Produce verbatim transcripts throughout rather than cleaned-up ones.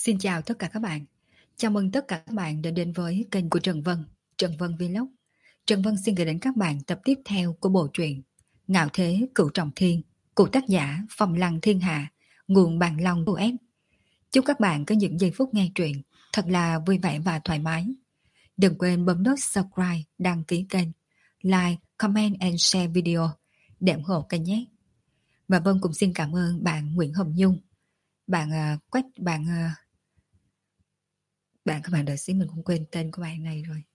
Xin chào tất cả các bạn. Chào mừng tất cả các bạn đã đến với kênh của Trần Vân, Trần Vân Vlog. Trần Vân xin gửi đến các bạn tập tiếp theo của bộ truyện Ngạo Thế Cửu Trọng Thiên của tác giả Phong Lăng Thiên Hạ, nguồn Bàn Long u ép. Chúc các bạn có những giây phút nghe truyện thật là vui vẻ và thoải mái. Đừng quên bấm nút subscribe, đăng ký kênh, like, comment and share video để ủng hộ kênh nhé. Và Vân cũng xin cảm ơn bạn Nguyễn Hồng Nhung. Bạn uh, quét bạn uh, Bạn các bạn đợi xíu, mình cũng quên tên của bạn này rồi.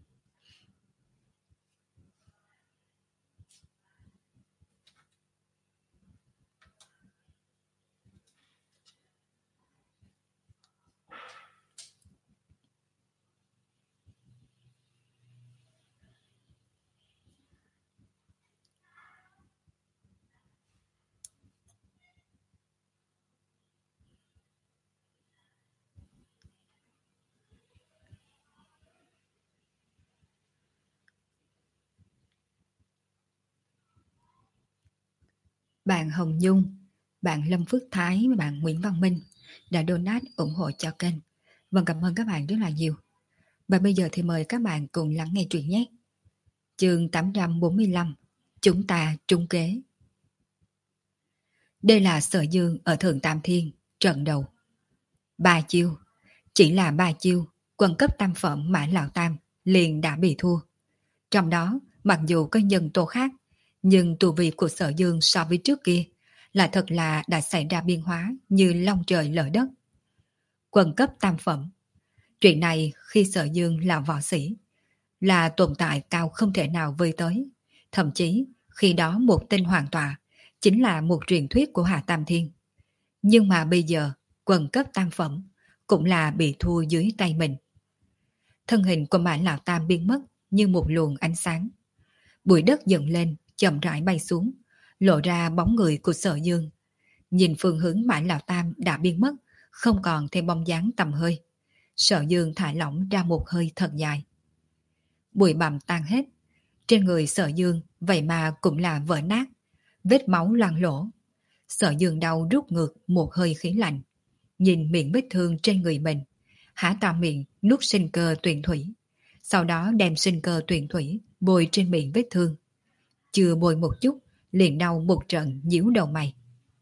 Bạn Hồng Nhung, bạn Lâm Phước Thái và bạn Nguyễn Văn Minh đã donate ủng hộ cho kênh. Vâng, cảm ơn các bạn rất là nhiều. Và bây giờ thì mời các bạn cùng lắng nghe truyện nhé. Chương tám trăm bốn mươi lăm, chúng ta trung kế. Đây là Sở Dương ở Thượng Tam Thiên, trận đầu. Ba chiêu, chỉ là ba chiêu, quân cấp tam phẩm Mã Lão Tam liền đã bị thua. Trong đó, mặc dù có nhân tố khác, nhưng tu vi của Sở Dương so với trước kia là thật là đã xảy ra biến hóa như long trời lở đất. Quân cấp tam phẩm. Chuyện này khi Sở Dương là võ sĩ, là tồn tại cao không thể nào vơi tới. Thậm chí khi đó một tên hoàng tọa chính là một truyền thuyết của Hạ Tam Thiên. Nhưng mà bây giờ quân cấp tam phẩm cũng là bị thua dưới tay mình. Thân hình của Mã Lão Tam biến mất như một luồng ánh sáng. Bụi đất dựng lên, chậm rãi bay xuống, lộ ra bóng người của Sở Dương. Nhìn phương hướng Mã Lão Tam đã biến mất, không còn thêm bóng dáng tầm hơi. Sở Dương thả lỏng ra một hơi thật dài. Bụi bặm tan hết. Trên người Sở Dương vậy mà cũng là vỡ nát, vết máu loang lỗ. Sở Dương đau rút ngược một hơi khí lạnh. Nhìn miệng vết thương trên người mình, há to miệng nuốt sinh cơ tuyền thủy. Sau đó đem sinh cơ tuyền thủy bôi trên miệng vết thương. Chưa bôi một chút, liền đau một trận nhíu đầu mày.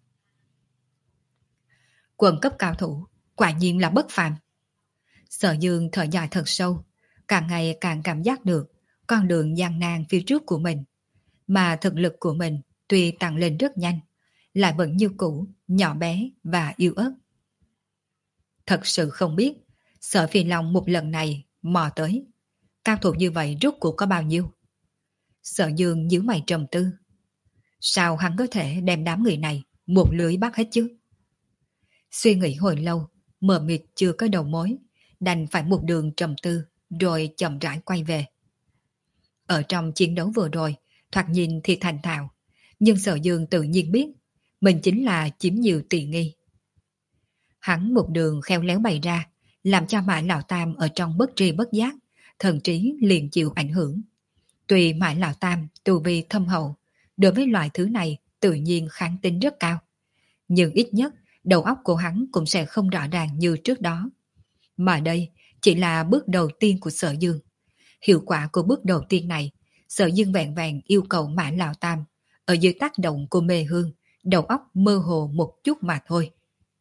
Quần cấp cao thủ, quả nhiên là bất phàm. Sở Dương thở dài thật sâu, càng ngày càng cảm giác được con đường gian nan phía trước của mình. Mà thực lực của mình tuy tăng lên rất nhanh, lại vẫn như cũ, nhỏ bé và yếu ớt. Thật sự không biết, Sở Phi Long một lần này mò tới. Cao thủ như vậy rốt cuộc có bao nhiêu? Sở Dương nhíu mày trầm tư. Sao hắn có thể đem đám người này một lưới bắt hết chứ? Suy nghĩ hồi lâu, mờ mịt chưa có đầu mối, đành phải một đường trầm tư, rồi chậm rãi quay về. Ở trong chiến đấu vừa rồi, thoạt nhìn thì thành thạo, nhưng Sở Dương tự nhiên biết, mình chính là chiếm nhiều tiện nghi. Hắn một đường khéo léo bày ra, làm cho Mã Lão Tam ở trong bất tri bất giác, thần trí liền chịu ảnh hưởng. Tuy Mã Lão Tam tu vi thâm hậu, đối với loại thứ này tự nhiên kháng tính rất cao. Nhưng ít nhất, đầu óc của hắn cũng sẽ không rõ ràng như trước đó. Mà đây chỉ là bước đầu tiên của Sở Dương. Hiệu quả của bước đầu tiên này, Sở Dương vẹn vẹn yêu cầu Mã Lão Tam, ở dưới tác động của mê hương, đầu óc mơ hồ một chút mà thôi.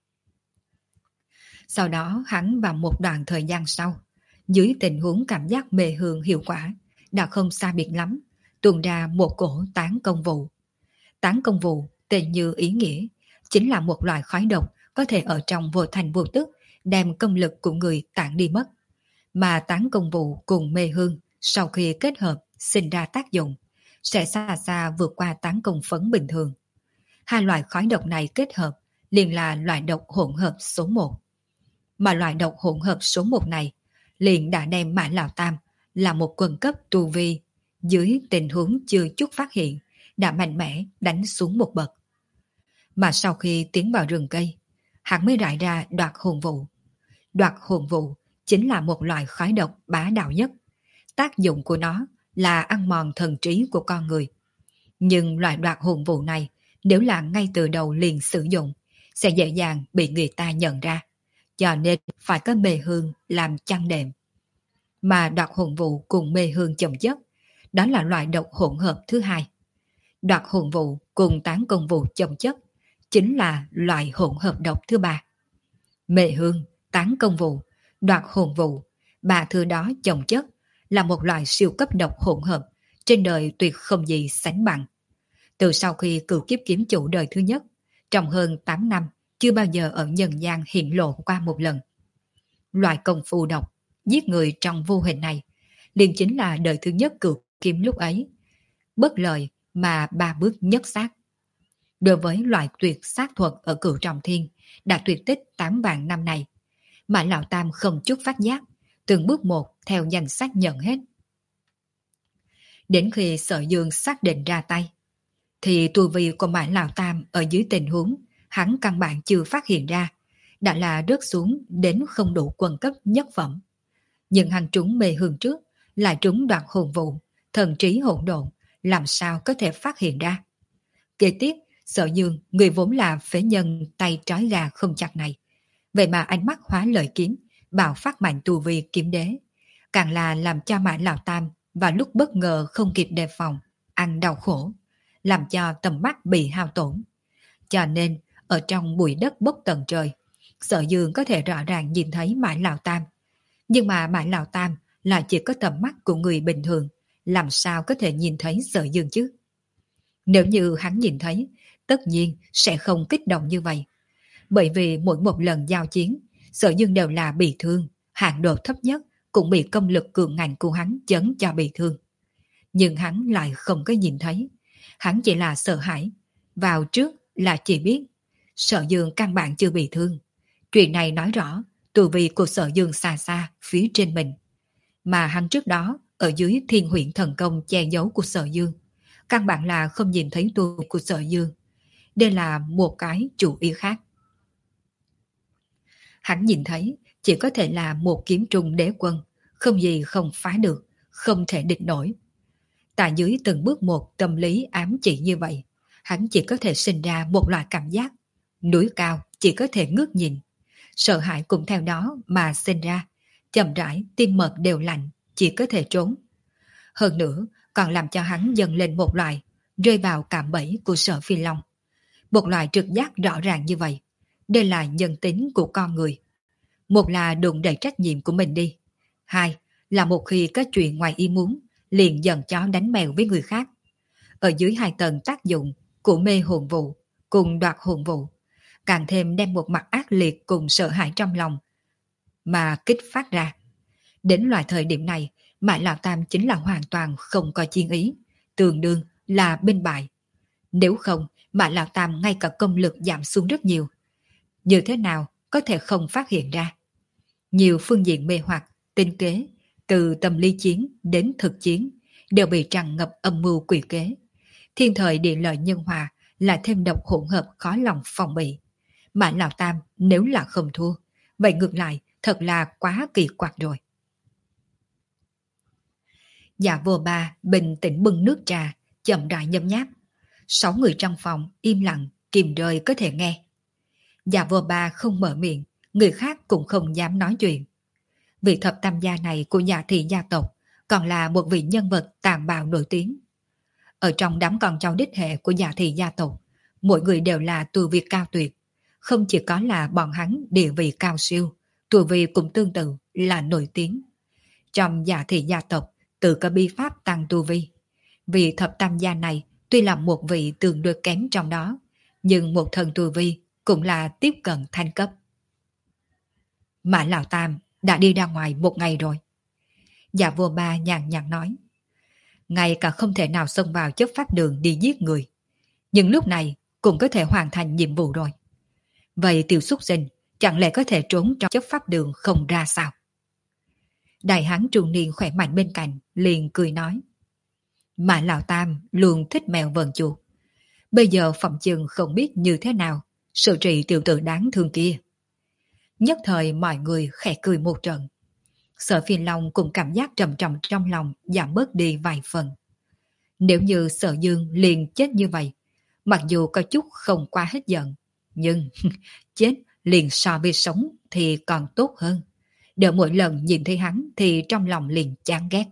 Sau đó hắn vào một đoạn thời gian sau, dưới tình huống cảm giác mê hương hiệu quả, đã không xa biệt lắm, tuôn ra một cổ tán công vụ. Tán công vụ, tên như ý nghĩa, chính là một loại khói độc có thể ở trong vô thành vô tức đem công lực của người tản đi mất. Mà tán công vụ cùng mê hương sau khi kết hợp sinh ra tác dụng, sẽ xa xa vượt qua tán công phấn bình thường. Hai loại khói độc này kết hợp liền là loại độc hỗn hợp số một. Mà loại độc hỗn hợp số một này liền đã đem Mã Lão Tam là một quần cấp tu vi, dưới tình huống chưa chút phát hiện, đã mạnh mẽ đánh xuống một bậc. Mà sau khi tiến vào rừng cây, hắn mới rải ra đoạt hồn vụ. Đoạt hồn vụ chính là một loại khói độc bá đạo nhất. Tác dụng của nó là ăn mòn thần trí của con người. Nhưng loại đoạt hồn vụ này, nếu là ngay từ đầu liền sử dụng, sẽ dễ dàng bị người ta nhận ra. cho nên phải có mê hương làm chăn đệm. Mà đoạt hồn vụ cùng mê hương chồng chất, đó là loại độc hỗn hợp thứ hai. Đoạt hồn vụ cùng tán công vụ chồng chất chính là loại hỗn hợp độc thứ ba. Mê hương, tán công vụ, đoạt hồn vụ, ba thứ đó chồng chất là một loại siêu cấp độc hỗn hợp trên đời tuyệt không gì sánh bằng. Từ sau khi cửu kiếp kiếm chủ đời thứ nhất, trong hơn tám năm chưa bao giờ ở nhân gian hiện lộ qua một lần. Loại công phu độc, giết người trong vô hình này, liền chính là đời thứ nhất cửu kiếm lúc ấy. Bất lợi mà ba bước nhất sát. Đối với loại tuyệt sát thuật ở cửu trọng thiên, đã tuyệt tích tám vạn năm này, mà Lão Tam không chút phát giác, từng bước một theo danh sách nhận hết. Đến khi Sở Dương xác định ra tay, thì tu vi của Mã Lão Tam ở dưới tình huống hắn căn bản chưa phát hiện ra, đã là rớt xuống đến không đủ quân cấp nhất phẩm. Nhưng hắn trúng mê hương trước, lại trúng đoạt hồn vụ, thần trí hỗn độn, làm sao có thể phát hiện ra. Kế tiếp, Sở Dương, người vốn là phế nhân tay trói gà không chặt này, vậy mà ánh mắt hóa lợi kiếm, bạo phát mạnh tu vi kiếm đế, càng là làm cho Mã Lão Tam và lúc bất ngờ không kịp đề phòng, ăn đau khổ, làm cho tầm mắt bị hao tổn. Cho nên, ở trong bụi đất bốc tận trời, Sở Dương có thể rõ ràng nhìn thấy Mã Lão Tam. Nhưng mà Mã Lão Tam là chỉ có tầm mắt của người bình thường, làm sao có thể nhìn thấy Sở Dương chứ? Nếu như hắn nhìn thấy, tất nhiên sẽ không kích động như vậy. Bởi vì mỗi một lần giao chiến, Sở Dương đều là bị thương, hạng độ thấp nhất cũng bị công lực cường ngạnh của hắn chấn cho bị thương. Nhưng hắn lại không có nhìn thấy. Hắn chỉ là sợ hãi. Vào trước là chỉ biết Sở Dương căn bản chưa bị thương. Chuyện này nói rõ tu vi của Sở Dương xa xa phía trên mình. Mà hắn trước đó ở dưới thiên huyện thần công che giấu của Sở Dương, căn bản là không nhìn thấy tu vi của Sở Dương. Đây là một cái chủ ý khác. Hắn nhìn thấy chỉ có thể là một kiếm trung đế quân, không gì không phá được, không thể địch nổi. Tại dưới từng bước một tâm lý ám chỉ như vậy, hắn chỉ có thể sinh ra một loại cảm giác. Núi cao chỉ có thể ngước nhìn. Sợ hãi cũng theo đó mà sinh ra. Chậm rãi, tim mật đều lạnh, chỉ có thể trốn. Hơn nữa, còn làm cho hắn dần lên một loại, rơi vào cạm bẫy của Sở Phi Long. Một loại trực giác rõ ràng như vậy. Đây là nhân tính của con người. Một là đụng đẩy trách nhiệm của mình đi. Hai là một khi có chuyện ngoài ý muốn, liền dần chó đánh mèo với người khác. Ở dưới hai tầng tác dụng của mê hồn vụ cùng đoạt hồn vụ, càng thêm đem một mặt ác liệt cùng sợ hãi trong lòng mà kích phát ra. Đến loại thời điểm này, Mã Lão Tam chính là hoàn toàn không có chiến ý, tương đương là bên bại. Nếu không, Mã Lão Tam ngay cả công lực giảm xuống rất nhiều. Như thế nào có thể không phát hiện ra? Nhiều phương diện mê hoặc, tinh kế, từ tâm lý chiến đến thực chiến, đều bị tràn ngập âm mưu quỷ kế. Thiên thời địa lợi nhân hòa là thêm độc hỗn hợp khó lòng phòng bị. Mã Lão Tam nếu là không thua, vậy ngược lại thật là quá kỳ quặc rồi. Dạ vô ba bình tĩnh bưng nước trà, chậm rãi nhấm nháp. Sáu người trong phòng im lặng, kìm rơi có thể nghe. Dạ vô ba không mở miệng, người khác cũng không dám nói chuyện. Vị thập tam gia này của Dạ thị gia tộc còn là một vị nhân vật tàn bạo nổi tiếng. Ở trong đám con cháu đích hệ của Dạ thị gia tộc, mỗi người đều là tu vi cao tuyệt. Không chỉ có là bọn hắn địa vị cao siêu, tu vi cũng tương tự là nổi tiếng. Trong Dạ thị gia tộc tự có bí pháp tăng tu vi. Vị thập tam gia này tuy là một vị tương đối kém trong đó, nhưng một thần tu vi cũng là tiếp cận thanh cấp. Mã Lão Tam đã đi ra ngoài một ngày rồi. Dạ vua ba nhàn nhạt nói. Ngay cả không thể nào xông vào chấp pháp đường đi giết người. Nhưng lúc này cũng có thể hoàn thành nhiệm vụ rồi. Vậy tiểu súc sinh chẳng lẽ có thể trốn trong chấp pháp đường không ra sao? Đại hán trung niên khỏe mạnh bên cạnh liền cười nói. Mã Lão Tam luôn thích mèo vờn chuột. Bây giờ phòng chừng không biết như thế nào sự trị tiểu tử đáng thương kia. Nhất thời mọi người khẽ cười một trận. Sở Phi Long cùng cảm giác trầm trọng trong lòng giảm bớt đi vài phần. Nếu như Sở Dương liền chết như vậy, mặc dù có chút không qua hết giận, nhưng chết liền so với sống thì còn tốt hơn. Đợi mỗi lần nhìn thấy hắn thì trong lòng liền chán ghét.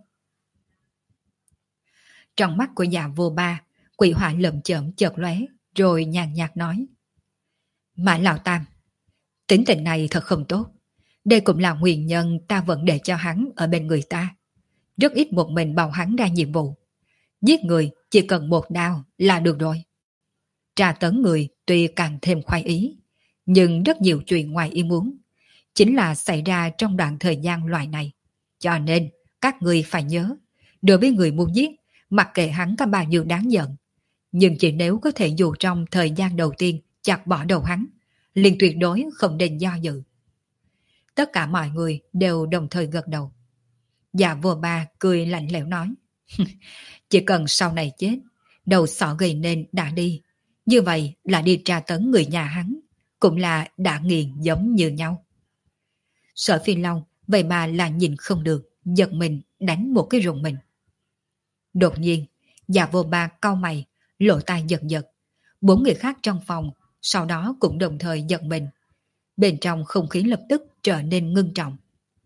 Trong mắt của già vô ba, quỷ hỏa lợm chởm chợt lóe, rồi nhàn nhạt nói. Mã Lão Tam, tính tình này thật không tốt. Đây cũng là nguyên nhân ta vẫn để cho hắn ở bên người ta. Rất ít một mình bảo hắn ra nhiệm vụ. Giết người chỉ cần một đao là được rồi. Tra tấn người tuy càng thêm khoái ý, nhưng rất nhiều chuyện ngoài ý muốn chính là xảy ra trong đoạn thời gian loại này. Cho nên các người phải nhớ, đối với người muốn giết, mặc kệ hắn có bao nhiêu đáng giận, nhưng chỉ nếu có thể dù trong thời gian đầu tiên chặt bỏ đầu hắn, liền tuyệt đối không nên do dự. Tất cả mọi người đều đồng thời gật đầu. Dạ vô ba cười lạnh lẽo nói. Chỉ cần sau này chết, đầu sọ gây nên đã đi. Như vậy là đi tra tấn người nhà hắn, cũng là đã nghiền giống như nhau. Sở Phi Long vậy mà là nhìn không được, giật mình đánh một cái rùng mình. Đột nhiên, dạ vô ba cau mày, lộ tai giật giật. Bốn người khác trong phòng sau đó cũng đồng thời giật mình. Bên trong không khí lập tức trở nên ngưng trọng.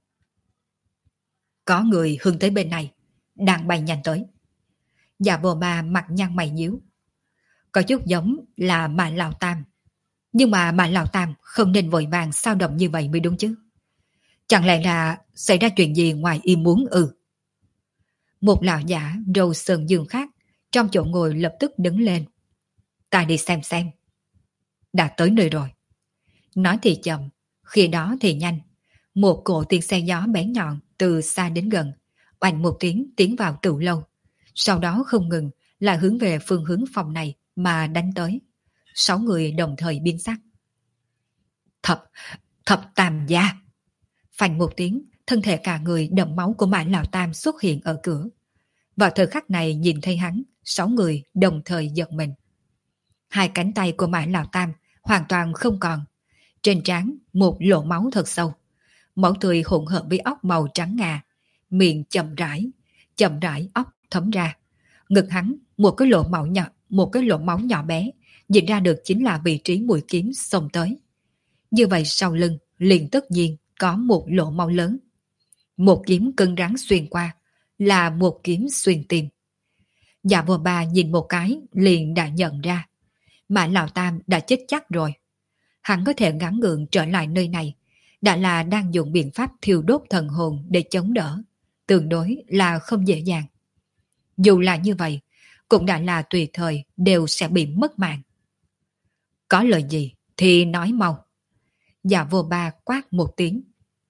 Có người hướng tới bên này, đang bay nhanh tới. Dạ vô ba mặt nhăn mày nhíu. Có chút giống là Mã Lão Tam. Nhưng mà Mã Lão Tam không nên vội vàng sao động như vậy mới đúng chứ. Chẳng lẽ là xảy ra chuyện gì ngoài ý muốn ư? Một lão giả râu sơn dương khác trong chỗ ngồi lập tức đứng lên. Ta đi xem xem. Đã tới nơi rồi. Nói thì chậm, khi đó thì nhanh. Một cỗ tiếng xe gió bén nhọn từ xa đến gần, oanh một tiếng tiến vào tửu lâu. Sau đó không ngừng là hướng về phương hướng phòng này mà đánh tới. Sáu người đồng thời biến sắc. Thập, thập tam gia. Phanh một tiếng, thân thể cả người đẫm máu của Mã Lão Tam xuất hiện ở cửa. Vào thời khắc này nhìn thấy hắn, sáu người đồng thời giật mình. Hai cánh tay của Mã Lão Tam hoàn toàn không còn. Trên trán một lỗ máu thật sâu. Máu tươi hỗn hợp với óc màu trắng ngà. Miệng chậm rãi, chậm rãi óc thấm ra. Ngực hắn một cái lỗ máu nhỏ, một cái lỗ máu nhỏ bé, nhìn ra được chính là vị trí mũi kiếm xông tới. Như vậy sau lưng liền tất nhiên có một lỗ máu lớn. Một kiếm cứng rắn xuyên qua, là một kiếm xuyên tim. Dạ vô ba nhìn một cái liền đã nhận ra. Mã Lão Tam đã chết chắc rồi. Hắn có thể gắng gượng trở lại nơi này, đã là đang dùng biện pháp thiêu đốt thần hồn để chống đỡ. Tương đối là không dễ dàng. Dù là như vậy, cũng đã là tùy thời đều sẽ bị mất mạng. Có lời gì thì nói mau. Dạ vô ba quát một tiếng.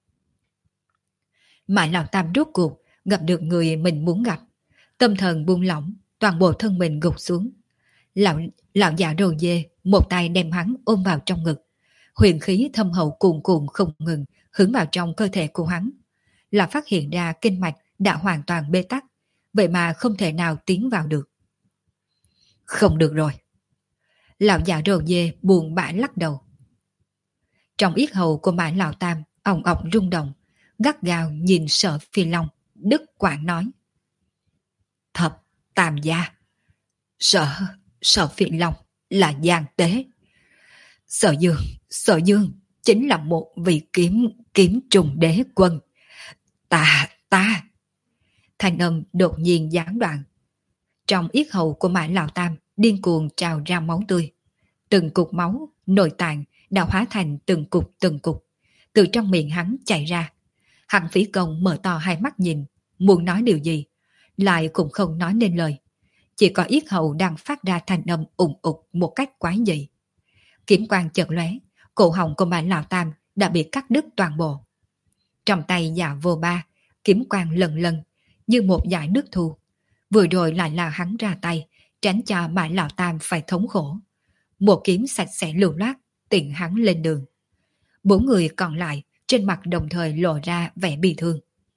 Mã Lão Tam rốt cuộc gặp được người mình muốn gặp. Tâm thần buông lỏng, toàn bộ thân mình gục xuống. Lão, lão già râu dê một tay đem hắn ôm vào trong ngực. Huyền khí thâm hậu cuồn cuộn không ngừng hướng vào trong cơ thể của hắn. Là phát hiện ra kinh mạch đã hoàn toàn bế tắc, vậy mà không thể nào tiến vào được. Không được rồi. Lão già râu dê buồn bã lắc đầu. Trong yết hầu của Mã Lão Tam ong ong rung động, gắt gao nhìn Sở Phi Long, đứt quãng nói. Thập tam gia. Sở, Sở Phi Long là gian tế. Sở Dương, Sở Dương chính là một vị kiếm, kiếm trùng đế quân. Ta, ta. Thanh âm đột nhiên gián đoạn. Trong yết hầu của Mã Lão Tam điên cuồng trào ra máu tươi. Từng cục máu, nội tạng đã hóa thành từng cục từng cục. Từ trong miệng hắn chảy ra. Hạng Phí Công mở to hai mắt nhìn, muốn nói điều gì, lại cũng không nói nên lời. Chỉ có yết hầu đang phát ra thanh âm ủng ục một cách quái dị. Kiếm quang chợt lóe, cổ họng của Mã Lão Tam đã bị cắt đứt toàn bộ. Trong tay Dạ vô ba, kiếm quang lần lần, như một dải nước thu. Vừa rồi lại là hắn ra tay, tránh cho Mã Lão Tam phải thống khổ. Một kiếm sạch sẽ lưu loát, tiện hắn lên đường. Bốn người còn lại trên mặt đồng thời lộ ra vẻ bi thương.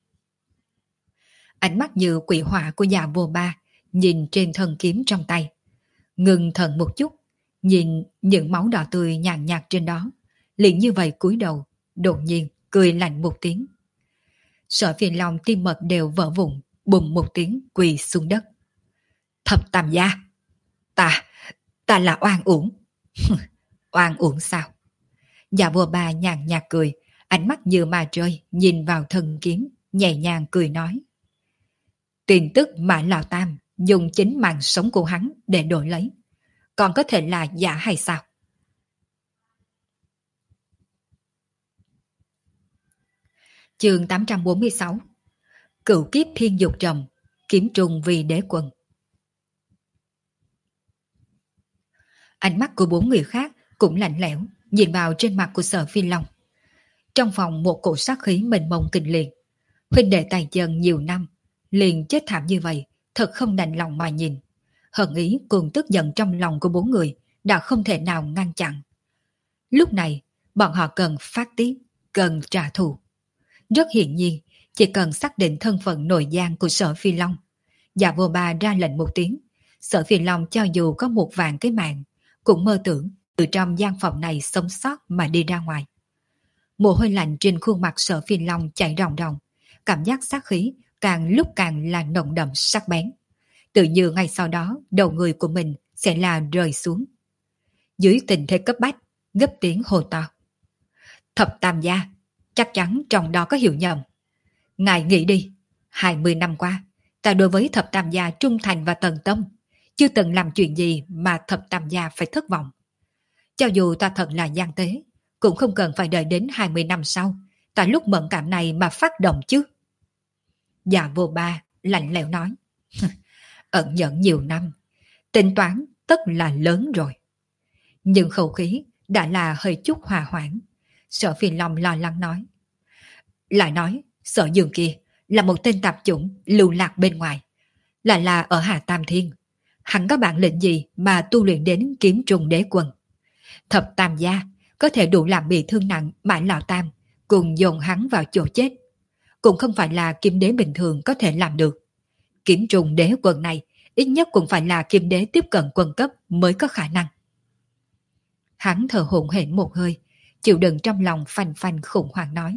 Ánh mắt như quỷ hỏa của Dạ vô ba nhìn trên thân kiếm trong tay. Ngừng thần một chút, nhìn những máu đỏ tươi nhàn nhạt trên đó. Liền như vậy cúi đầu, đột nhiên cười lạnh một tiếng. Sở Phi Long tim mật đều vỡ vụn, bùng một tiếng quỳ xuống đất. Thập tam gia, ta, ta là oan uổng. Oan uổng sao? Dạ vua bà nhàn nhạt cười, ánh mắt như ma rơi nhìn vào thân kiếm, nhẹ nhàng cười nói. Tin tức mà Lão Tam dùng chính mạng sống của hắn để đổi lấy, còn có thể là giả hay sao? Chương tám trăm bốn mươi sáu. Cửu kiếp thiên dục trầm, kiếm trùng vì đế quân. Ánh mắt của bốn người khác cũng lạnh lẽo, nhìn vào trên mặt của Sở Phi Long. Trong phòng một cổ sát khí mênh mông kinh liệt. Huynh đệ tài chân nhiều năm, liền chết thảm như vậy, thật không đành lòng mà nhìn. Hận ý cùng tức giận trong lòng của bốn người đã không thể nào ngăn chặn. Lúc này, bọn họ cần phát tiết, cần trả thù. Rất hiển nhiên, chỉ cần xác định thân phận nội gian của Sở Phi Long. Dạ vô ba ra lệnh một tiếng, Sở Phi Long cho dù có một vạn cái mạng, cũng mơ tưởng từ trong gian phòng này sống sót mà đi ra ngoài. Mồ hôi lạnh trên khuôn mặt Sở Phi Long chảy ròng ròng, cảm giác sát khí càng lúc càng là nồng đậm sắc bén. Tự như ngay sau đó đầu người của mình sẽ là rơi xuống. Dưới tình thế cấp bách, gấp tiếng hô to. Thập Tam gia, chắc chắn trong đó có hiểu nhầm. Ngài nghĩ đi, hai mươi năm qua, ta đối với Thập Tam gia trung thành và tận tâm, chưa từng làm chuyện gì mà Thập Tam gia phải thất vọng. Cho dù ta thật là gian tế, cũng không cần phải đợi đến hai mươi năm sau, tại lúc mẫn cảm này mà phát động chứ. Dạ vô ba lạnh lẽo nói. Ẩn nhẫn nhiều năm, tính toán tất là lớn rồi. Nhưng khẩu khí đã là hơi chút hòa hoãn. Sở Phi Long lo lắng nói. Lại nói, Sở Dương kia là một tên tạp chủng lưu lạc bên ngoài, là là ở Hà Tam Thiên. Hắn có bản lĩnh gì mà tu luyện đến kiếm trùng đế quân? Thập Tam gia có thể đủ làm bị thương nặng Mã Lão Tam, cùng dồn hắn vào chỗ chết. Cũng không phải là kiếm đế bình thường có thể làm được. Kiếm trùng đế quân này ít nhất cũng phải là kiếm đế tiếp cận quân cấp mới có khả năng. Hắn thở hổn hển một hơi, chịu đựng trong lòng phanh phanh khủng hoảng nói.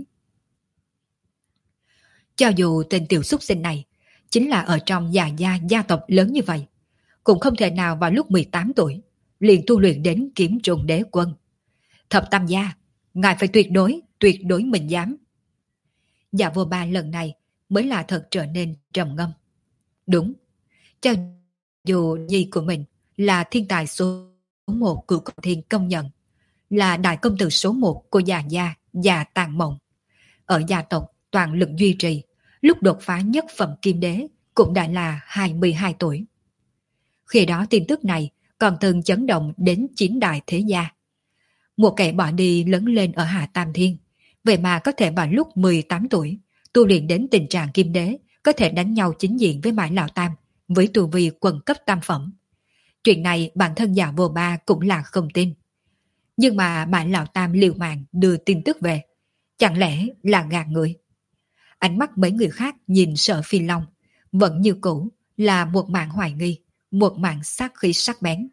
Cho dù tên tiểu xúc sinh này chính là ở trong già gia gia tộc lớn như vậy, cũng không thể nào vào lúc mười tám tuổi liền tu luyện đến kiếm trùng đế quân. Thập Tam gia, ngài phải tuyệt đối, tuyệt đối mình dám. Dạ vô ba lần này mới là thật trở nên trầm ngâm. Đúng, cho dù nhi của mình là thiên tài số một của Cửu Thiên công nhận, là đại công tử số một của già gia, già Tàn Mộng. Ở gia tộc toàn lực duy trì, lúc đột phá nhất phẩm kim đế cũng đã là hai mươi hai tuổi. Khi đó tin tức này còn từng chấn động đến chín đại thế gia. Một kẻ bỏ đi lớn lên ở Hạ Tam Thiên, vậy mà có thể vào lúc mười tám tuổi tu luyện đến tình trạng kim đế, có thể đánh nhau chính diện với Mã Lão Tam với tu vi quần cấp tam phẩm. Chuyện này bản thân Dạ vô ba cũng là không tin. Nhưng mà Mã Lão Tam liều mạng đưa tin tức về, chẳng lẽ là gạt người? Ánh mắt mấy người khác nhìn Sở Phi Long vẫn như cũ là một mảng hoài nghi, một mảng sát khí sắc bén.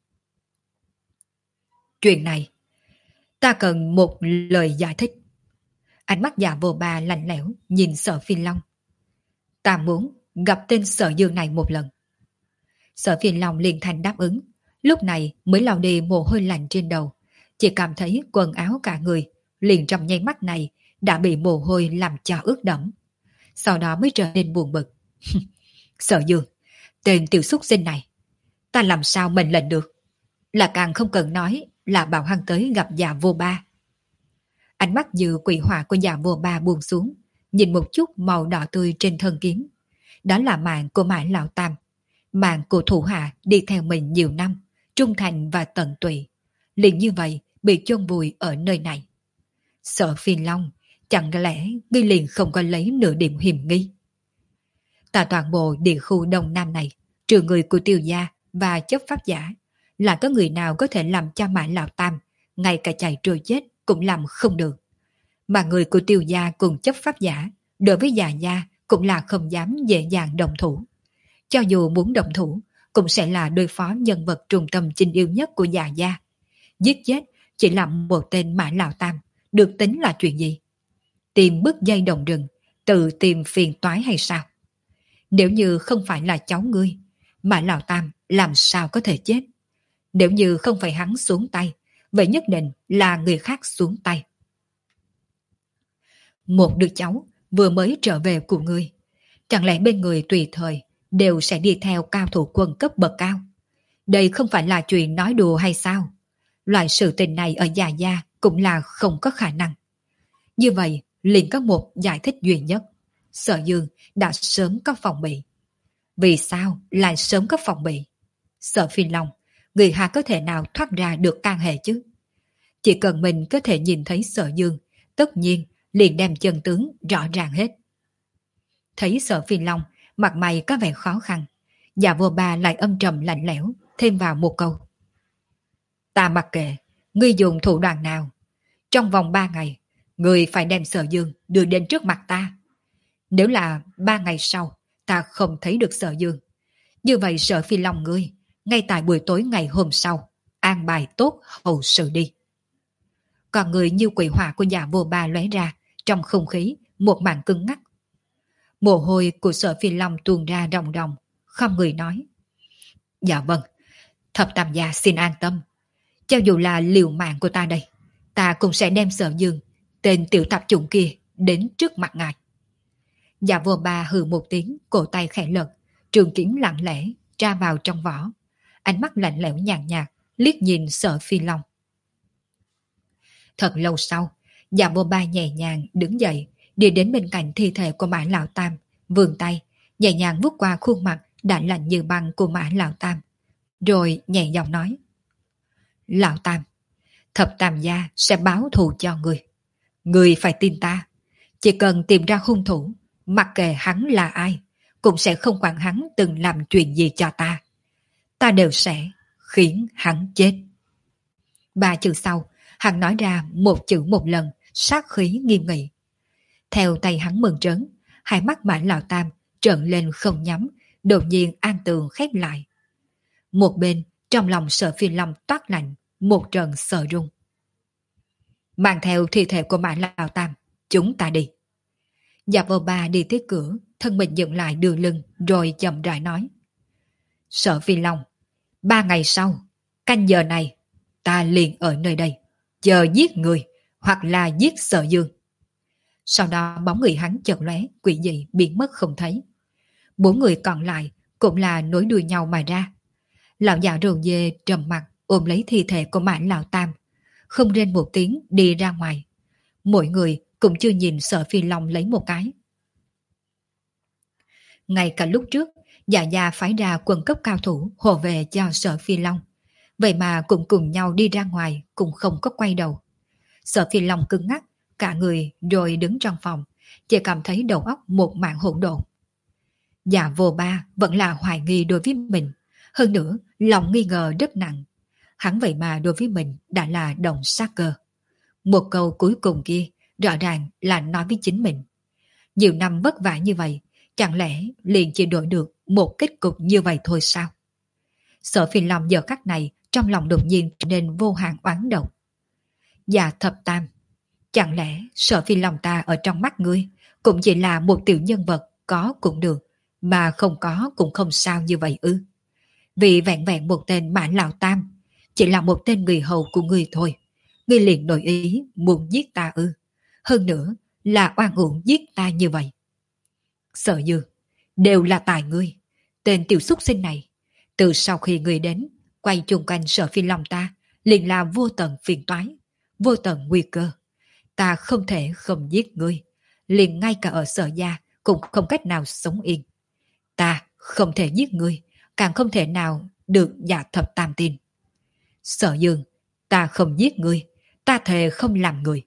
Chuyện này, ta cần một lời giải thích. Ánh mắt Dạ vô ba lạnh lẽo nhìn Sở Phi Long. Ta muốn gặp tên Sở Dương này một lần. Sở Phi Long liền thành đáp ứng, lúc này mới lau đi mồ hôi lạnh trên đầu, chỉ cảm thấy quần áo cả người liền trong nháy mắt này đã bị mồ hôi làm cho ướt đẫm. Sau đó mới trở nên buồn bực. Sở Dương, tên tiểu xúc sinh này, ta làm sao mệnh lệnh được? Là càng không cần nói là bảo hắn tới gặp Dạ vô ba. Ánh mắt như quỷ hỏa của Dạ vô ba buông xuống, nhìn một chút màu đỏ tươi trên thân kiếm. Đó là mạng của Mã Lão Tam, mạng của thủ hạ đi theo mình nhiều năm, trung thành và tận tụy, liền như vậy bị chôn vùi ở nơi này. Sở Phi Long, chẳng lẽ ngươi liền không có lấy nửa điểm hiểm nghi? Tại toàn bộ địa khu Đông Nam này, trừ người của Tiêu gia và chấp pháp giả, là có người nào có thể làm cho Mã Lão Tam ngay cả chạy trôi chết cũng làm không được. Mà người của Tiêu gia cùng chấp pháp giả đối với già gia cũng là không dám dễ dàng đồng thủ. Cho dù muốn đồng thủ, cũng sẽ là đối phó nhân vật trung tâm chính yêu nhất của già gia. Giết chết chỉ là một tên Mã Lão Tam, được tính là chuyện gì? Tìm bức dây đồng rừng, tự tìm phiền toái hay sao? Nếu như không phải là cháu ngươi, Mã Lão Tam làm sao có thể chết? Nếu như không phải hắn xuống tay, vậy nhất định là người khác xuống tay. Một đứa cháu vừa mới trở về của ngươi, chẳng lẽ bên người tùy thời đều sẽ đi theo cao thủ quân cấp bậc cao? Đây không phải là chuyện nói đùa hay sao? Loại sự tình này ở Già Gia cũng là không có khả năng. Như vậy, liền có một giải thích duy nhất. Sở Dương đã sớm có phòng bị. Vì sao lại sớm có phòng bị? Sở Phi Long, người hà có thể nào thoát ra được can hệ chứ? Chỉ cần mình có thể nhìn thấy Sở Dương, tất nhiên liền đem chân tướng rõ ràng hết. Thấy Sở Phi Long, mặt mày có vẻ khó khăn, Dạ Vô Ba lại âm trầm lạnh lẽo, thêm vào một câu. Ta mặc kệ, ngươi dùng thủ đoạn nào. Trong vòng ba ngày, ngươi phải đem Sở Dương đưa đến trước mặt ta. Nếu là ba ngày sau, ta không thấy được Sở Dương. Như vậy Sở Phi Long ngươi, ngay tại buổi tối ngày hôm sau, an bài tốt hậu sự đi. Còn người như quỷ hỏa của Dạ Vô Ba lóe ra, trong không khí, một màn cứng ngắc. Mồ hôi của Sở Phi Long tuôn ra ròng ròng, không người nói. Dạ vâng, Thập Tam gia xin an tâm. Cho dù là liều mạng của ta đây, ta cũng sẽ đem Sở Dương, tên tiểu tạp chủng kia, đến trước mặt ngài. Dạ Vô Ba hừ một tiếng, cổ tay khẽ lật, trường kiếm lặng lẽ tra vào trong vỏ. Ánh mắt lạnh lẽo nhàn nhạt, liếc nhìn Sở Phi Long. Thật lâu sau, Dạ Vô Ba nhẹ nhàng đứng dậy, đi đến bên cạnh thi thể của Mã Lão Tam, vươn tay, nhẹ nhàng vuốt qua khuôn mặt đã lạnh như băng của Mã Lão Tam, rồi nhẹ giọng nói. Lão Tam, Thập Tam gia sẽ báo thù cho người. Người phải tin ta, chỉ cần tìm ra hung thủ, mặc kệ hắn là ai, cũng sẽ không quản hắn từng làm chuyện gì cho ta. Ta đều sẽ khiến hắn chết. Ba chữ sau, hắn nói ra một chữ một lần, sát khí nghiêm nghị. Theo tay hắn mừng trớn, hai mắt Mã Lão Tam trợn lên không nhắm, đột nhiên an tường khép lại. Một bên, trong lòng Sở Phi Long toát lạnh, một trận sợ run. Mang theo thi thể của Mã Lão Tam, chúng ta đi. Dạ Vô Ba đi tới cửa, thân mình dựng lại đường lưng, rồi chậm rãi nói. Sở Phi Long, ba ngày sau, canh giờ này, ta liền ở nơi đây, chờ giết người, hoặc là giết Sở Dương. Sau đó bóng người hắn chợt lóe, quỷ dị biến mất không thấy. Bốn người còn lại cũng là nối đuôi nhau mà ra. Lão già râu dê trầm mặt ôm lấy thi thể của Mã Lão Tam, không rên một tiếng đi ra ngoài. Mỗi người cũng chưa nhìn Sở Phi Long lấy một cái. Ngay cả lúc trước, Dạ Gia phái ra quân cấp cao thủ hộ về cho Sở Phi Long, vậy mà cũng cùng nhau đi ra ngoài, cũng không có quay đầu. Sở Phi Long cứng ngắc cả người, rồi đứng trong phòng, chỉ cảm thấy đầu óc một mảng hỗn độn. Dạ Vô Ba vẫn là hoài nghi đối với mình, hơn nữa lòng nghi ngờ rất nặng. Hắn vậy mà đối với mình đã là động sát cơ. Một câu cuối cùng kia rõ ràng là nói với chính mình. Nhiều năm vất vả như vậy, chẳng lẽ liền chỉ đổi được một kết cục như vậy thôi sao? Sở Phi Long giờ khắc này trong lòng đột nhiên trở nên vô hạn oán độc. Dạ Thập Tam, chẳng lẽ Sở Phi Long ta ở trong mắt ngươi cũng chỉ là một tiểu nhân vật, có cũng được, mà không có cũng không sao như vậy ư? Vì vẹn vẹn một tên Mã Lão Tam, chỉ là một tên người hầu của ngươi thôi, ngươi liền nổi ý muốn giết ta ư? Hơn nữa là oan uổng giết ta như vậy. Sở Dương, đều là tài ngươi, tên tiểu súc sinh này. Từ sau khi ngươi đến, quay chung quanh Sở Phi Long ta, liền là vô tận phiền toái, vô tận nguy cơ. Ta không thể không giết ngươi, liền ngay cả ở Sở gia cũng không cách nào sống yên. Ta không thể giết ngươi, càng không thể nào được Dạ Thập Tam tin. Sở Dương, ta không giết ngươi, ta thề không làm người.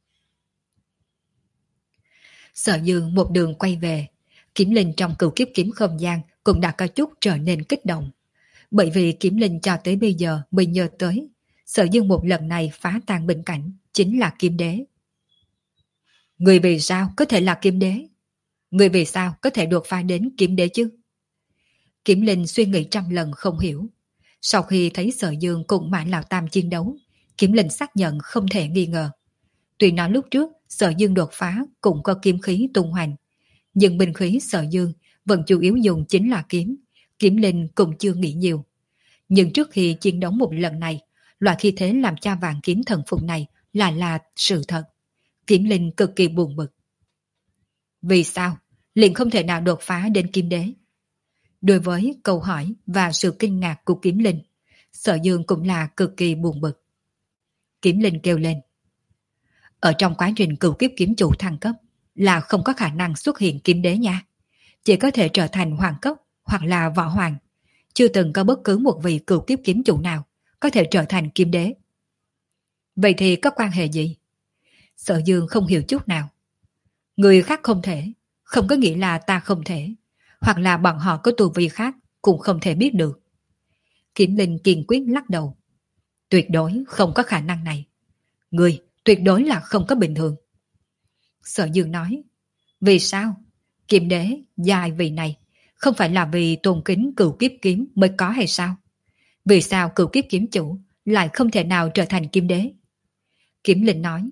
Sở Dương một đường quay về, Kiếm Linh trong cửu kiếp kiếm không gian cũng đã có chút trở nên kích động. Bởi vì Kiếm Linh cho tới bây giờ mới nhớ tới, Sở Dương một lần này phá tan bình cảnh chính là Kiếm Đế. Người vì sao có thể là Kiếm Đế? Người vì sao có thể đột phá đến Kiếm Đế chứ? Kiếm Linh suy nghĩ trăm lần không hiểu. Sau khi thấy Sở Dương cùng Mã Lão Tam chiến đấu, Kiếm Linh xác nhận không thể nghi ngờ. Tuy nói lúc trước Sở Dương đột phá cũng có kiếm khí tung hoành, nhưng binh khí Sở Dương vẫn chủ yếu dùng chính là kiếm. Kiếm Linh cũng chưa nghĩ nhiều. Nhưng trước khi chiến đấu một lần này, Loại khí thế làm cha vạn kiếm thần phục này là là sự thật. Kiếm linh cực kỳ buồn bực. Vì sao? Liền không thể nào đột phá đến kiếm đế. Đối với câu hỏi và sự kinh ngạc của kiếm linh, Sở Dương cũng là cực kỳ buồn bực. Kiếm linh kêu lên. Ở trong quá trình cửu kiếp kiếm chủ thăng cấp là không có khả năng xuất hiện kiếm đế nha. Chỉ có thể trở thành hoàng cấp hoặc là võ hoàng. Chưa từng có bất cứ một vị cửu kiếp kiếm chủ nào có thể trở thành kiếm đế. Vậy thì có quan hệ gì? Sở Dương không hiểu chút nào. Người khác không thể, không có nghĩa là ta không thể. Hoặc là bọn họ có tu vi khác cũng không thể biết được. Kiếm linh kiên quyết lắc đầu. Tuyệt đối không có khả năng này. Người tuyệt đối là không có bình thường. Sở Dương nói. Vì sao? Kiếm đế dài vì này không phải là vì tôn kính cửu kiếp kiếm mới có hay sao? Vì sao cửu kiếp kiếm chủ lại không thể nào trở thành kiếm đế? Kiếm linh nói.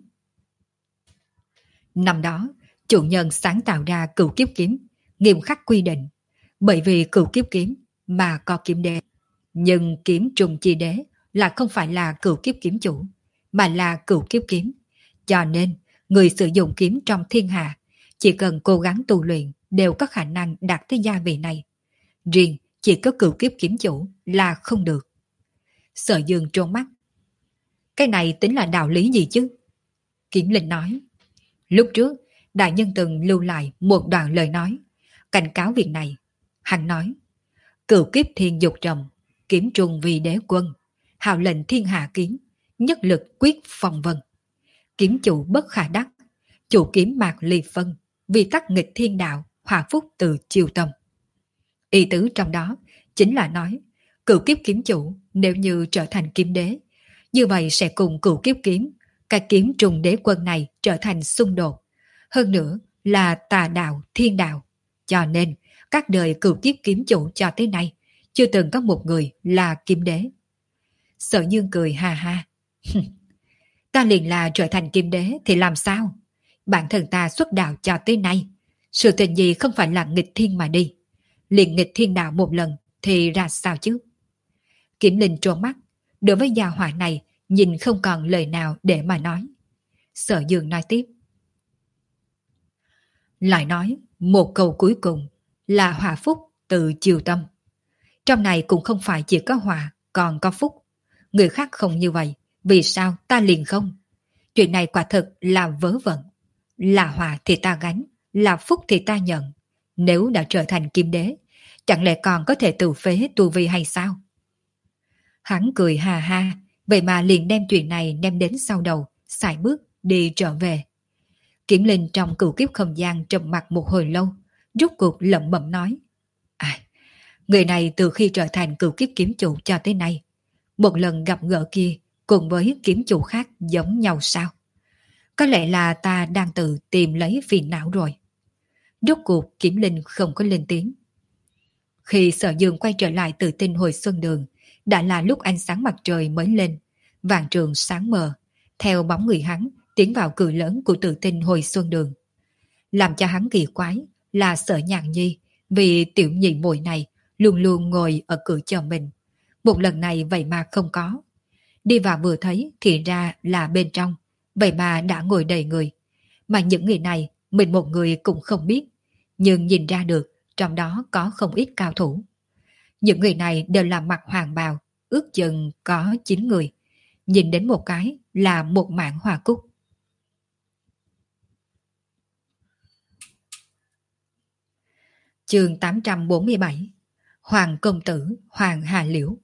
Năm đó, chủ nhân sáng tạo ra cửu kiếp kiếm, nghiêm khắc quy định. Bởi vì cửu kiếp kiếm mà có kiếm đế. Nhưng kiếm trùng chi đế là không phải là cửu kiếp kiếm chủ, mà là cửu kiếp kiếm. Cho nên, người sử dụng kiếm trong thiên hạ, chỉ cần cố gắng tu luyện đều có khả năng đạt tới gia vị này. Riêng chỉ có cửu kiếp kiếm chủ là không được. Sở Dương trốn mắt. Cái này tính là đạo lý gì chứ? Kiếm linh nói. Lúc trước, đại nhân từng lưu lại một đoạn lời nói, cảnh cáo việc này. Hắn nói, cửu kiếp thiên dục trầm, kiếm trùng vì đế quân, hào lệnh thiên hạ kiếm, nhất lực quyết phong vân. Kiếm chủ bất khả đắc, chủ kiếm mạc ly phân, vì tắc nghịch thiên đạo, hòa phúc từ chiêu tâm. Ý tứ trong đó chính là nói, cửu kiếp kiếm chủ nếu như trở thành kiếm đế, như vậy sẽ cùng cửu kiếp kiếm, cái kiếm trùng đế quân này trở thành xung đột. Hơn nữa là tà đạo, thiên đạo. Cho nên, các đời cửu kiếp kiếm chủ cho tới nay, chưa từng có một người là kiếm đế. Sở Dương cười ha ha. Ta liền là trở thành kiếm đế thì làm sao? Bản thân ta xuất đạo cho tới nay, sự tình gì không phải là nghịch thiên mà đi. Liền nghịch thiên đạo một lần thì ra sao chứ? Kiếm linh trố mắt, đối với gia hỏa này nhìn không còn lời nào để mà nói. Sở Dương nói tiếp. Lại nói, một câu cuối cùng là hòa phúc từ chiều tâm. Trong này cũng không phải chỉ có hòa, còn có phúc. Người khác không như vậy, vì sao ta liền không? Chuyện này quả thực là vớ vẩn. Là hòa thì ta gánh, là phúc thì ta nhận. Nếu đã trở thành kim đế, chẳng lẽ còn có thể tự phế tu vi hay sao? Hắn cười ha ha, vậy mà liền đem chuyện này đem đến sau đầu, xài bước đi trở về. Kiểm linh trong cửu kiếp không gian trầm mặt một hồi lâu, rút cuộc lẩm bẩm nói. À, người này từ khi trở thành cửu kiếp kiếm chủ cho tới nay, một lần gặp gỡ kia cùng với kiếm chủ khác giống nhau sao? Có lẽ là ta đang tự tìm lấy phiền não rồi. Rốt cuộc Kiểm linh không có lên tiếng. Khi Sở Dương quay trở lại từ tinh hồi xuân đường, đã là lúc ánh sáng mặt trời mới lên, vạn trường sáng mờ, theo bóng người hắn tiến vào cửa lớn của tự tinh hồi xuân đường. Làm cho hắn kỳ quái là Sở Nhạn Nhi, vì tiểu nhị muội này luôn luôn ngồi ở cửa chờ mình. Một lần này vậy mà không có. Đi vào vừa thấy thì ra là bên trong, vậy mà đã ngồi đầy người. Mà những người này mình một người cũng không biết, nhưng nhìn ra được trong đó có không ít cao thủ. Những người này đều là mặc hoàng bào, ước chừng có chín người. Nhìn đến một cái là một mảng hoa cúc. Chương tám trăm bốn mươi bảy. Hoàng công tử Hoàng Hà Liễu.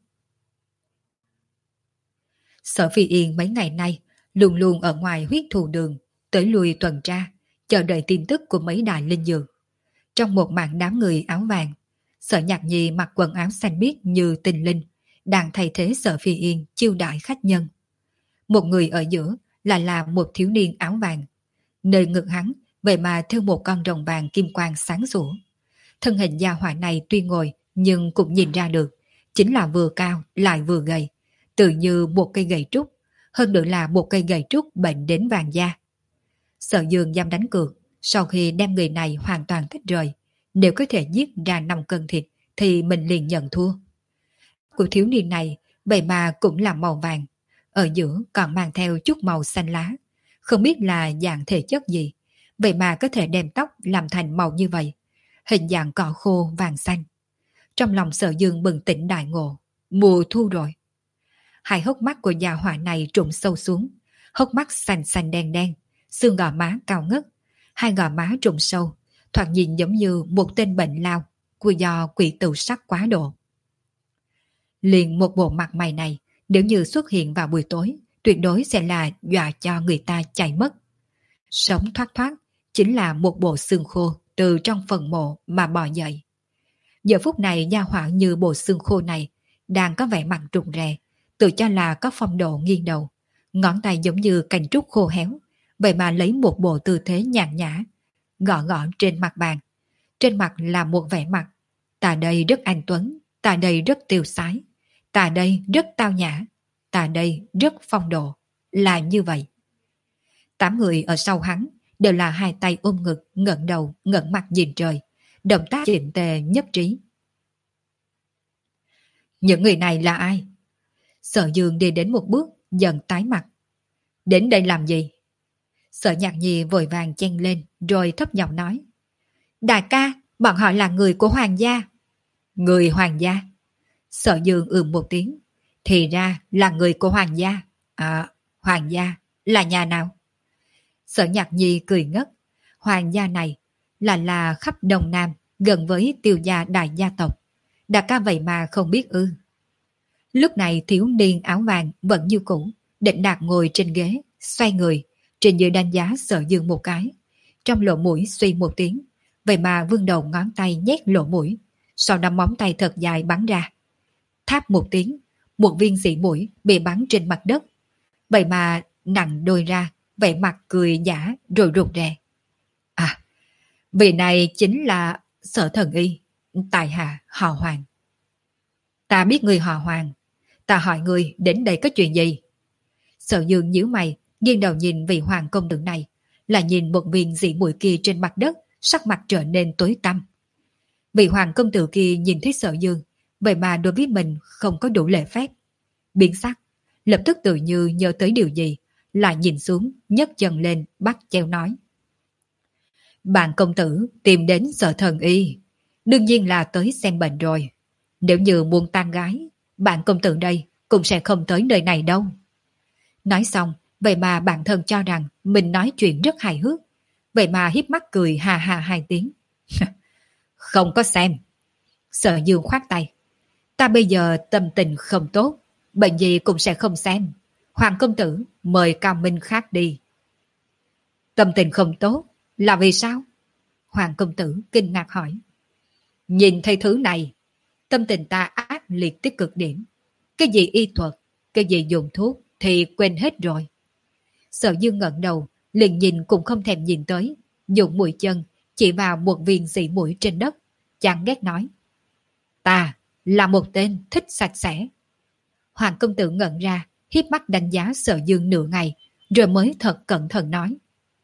Sở Phi Yên mấy ngày nay luôn luôn ở ngoài huyết thù đường, tới lui tuần tra, chờ đợi tin tức của mấy đại linh dược. Trong một mảng đám người áo vàng, Sở Nhạc Nhi mặc quần áo xanh biếc như tình linh, đang thay thế Sở Phi Yên chiêu đãi khách nhân. Một người ở giữa là là một thiếu niên áo vàng. Nơi ngực hắn vậy mà thêu một con rồng vàng kim quang sáng sủa. Thân hình gia hỏa này tuy ngồi nhưng cũng nhìn ra được, chính là vừa cao lại vừa gầy, tự như một cây gậy trúc, hơn nữa là một cây gậy trúc bệnh đến vàng da. Sở Dương dám đánh cược, sau khi đem người này hoàn toàn tách rời, nếu có thể giết ra năm cân thịt thì mình liền nhận thua. Của thiếu niên này vậy mà cũng là màu vàng, ở giữa còn mang theo chút màu xanh lá, không biết là dạng thể chất gì, vậy mà có thể đem tóc làm thành màu như vậy, hình dạng cỏ khô vàng xanh. Trong lòng Sở Dương bừng tỉnh đại ngộ, mùa thu rồi. Hai hốc mắt của già hỏa này trụng sâu xuống, hốc mắt xanh xanh đen đen, xương gò má cao ngất, hai gò má trụng sâu, thoạt nhìn giống như một tên bệnh lao của do quỷ tự sắc quá độ. Liền một bộ mặt mày này, nếu như xuất hiện vào buổi tối, tuyệt đối sẽ là dọa cho người ta chạy mất. Sống thoát thoát, chính là một bộ xương khô từ trong phần mộ mà bò dậy. Giờ phút này gia hỏa như bộ xương khô này, đang có vẻ mặt rụng rè, tự cho là có phong độ nghiêng đầu, ngón tay giống như cành trúc khô héo, vậy mà lấy một bộ tư thế nhàn nhã, gõ gõ trên mặt bàn. Trên mặt là một vẻ mặt, ta đây rất anh tuấn, ta đây rất tiêu sái, ta đây rất tao nhã, ta đây rất phong độ, là như vậy. Tám người ở sau hắn đều là hai tay ôm ngực, ngẩng đầu, ngẩng mặt nhìn trời, động tác chỉnh tề nhất trí. Những người này là ai? Sở Dương đi đến một bước, dần tái mặt. Đến đây làm gì? Sở Nhạc Nhi vội vàng chen lên, rồi thấp giọng nói. Đại ca, bọn họ là người của hoàng gia. Người hoàng gia? Sở Dương ừm một tiếng. Thì ra là người của hoàng gia. À, hoàng gia là nhà nào? Sở Nhạc Nhi cười ngất. Hoàng gia này là là khắp Đông Nam, gần với Tiêu gia đại gia tộc. Đại ca vậy mà không biết ư? Lúc này thiếu niên áo vàng vẫn như cũ, Định Đạt ngồi trên ghế, xoay người, trên dưới đánh giá Sở Dương một cái. Trong lỗ mũi suy một tiếng, vậy mà vươn đầu ngón tay nhét lỗ mũi, sau đó móng tay thật dài bắn ra. Tháp một tiếng, một viên xỉ mũi bị bắn trên mặt đất, vậy mà nặng đôi ra, vẻ mặt cười giả rồi rụt rè. À, vị này chính là Sở Thần Y, tại hạ họ Hoàng. Ta biết người họ Hoàng, ta hỏi người đến đây có chuyện gì? Sở Dương nhíu mày, nghiêng đầu nhìn vị hoàng công tử này, là nhìn một viên dị mũi kia trên mặt đất, sắc mặt trở nên tối tăm. Vị hoàng công tử kia nhìn thấy Sở Dương, vậy mà đối với mình không có đủ lễ phép. Biến sắc, lập tức tự như nhớ tới điều gì, lại nhìn xuống, nhấc chân lên, bắt treo nói. Bạn công tử tìm đến Sở Thần Y, đương nhiên là tới xem bệnh rồi. Nếu như muốn tang gái, bạn công tử đây cũng sẽ không tới nơi này đâu. Nói xong, vậy mà bản thân cho rằng mình nói chuyện rất hài hước, vậy mà hiếp mắt cười hà hà hai tiếng. Không có xem. Sở Dương khoát tay. Ta bây giờ tâm tình không tốt, bệnh gì cũng sẽ không xem. Hoàng công tử mời cao minh khác đi. Tâm tình không tốt là vì sao? Hoàng công tử kinh ngạc hỏi. Nhìn thấy thứ này, tâm tình ta ác liệt tới cực điểm. Cái gì y thuật, cái gì dùng thuốc thì quên hết rồi. Sở Dương ngẩng đầu, liền nhìn cũng không thèm nhìn tới, dùng mũi chân chỉ vào một viên dị mũi trên đất, chán ghét nói. Ta là một tên thích sạch sẽ. Hoàng công tử ngẩn ra, hiếp mắt đánh giá Sở Dương nửa ngày, rồi mới thật cẩn thận nói.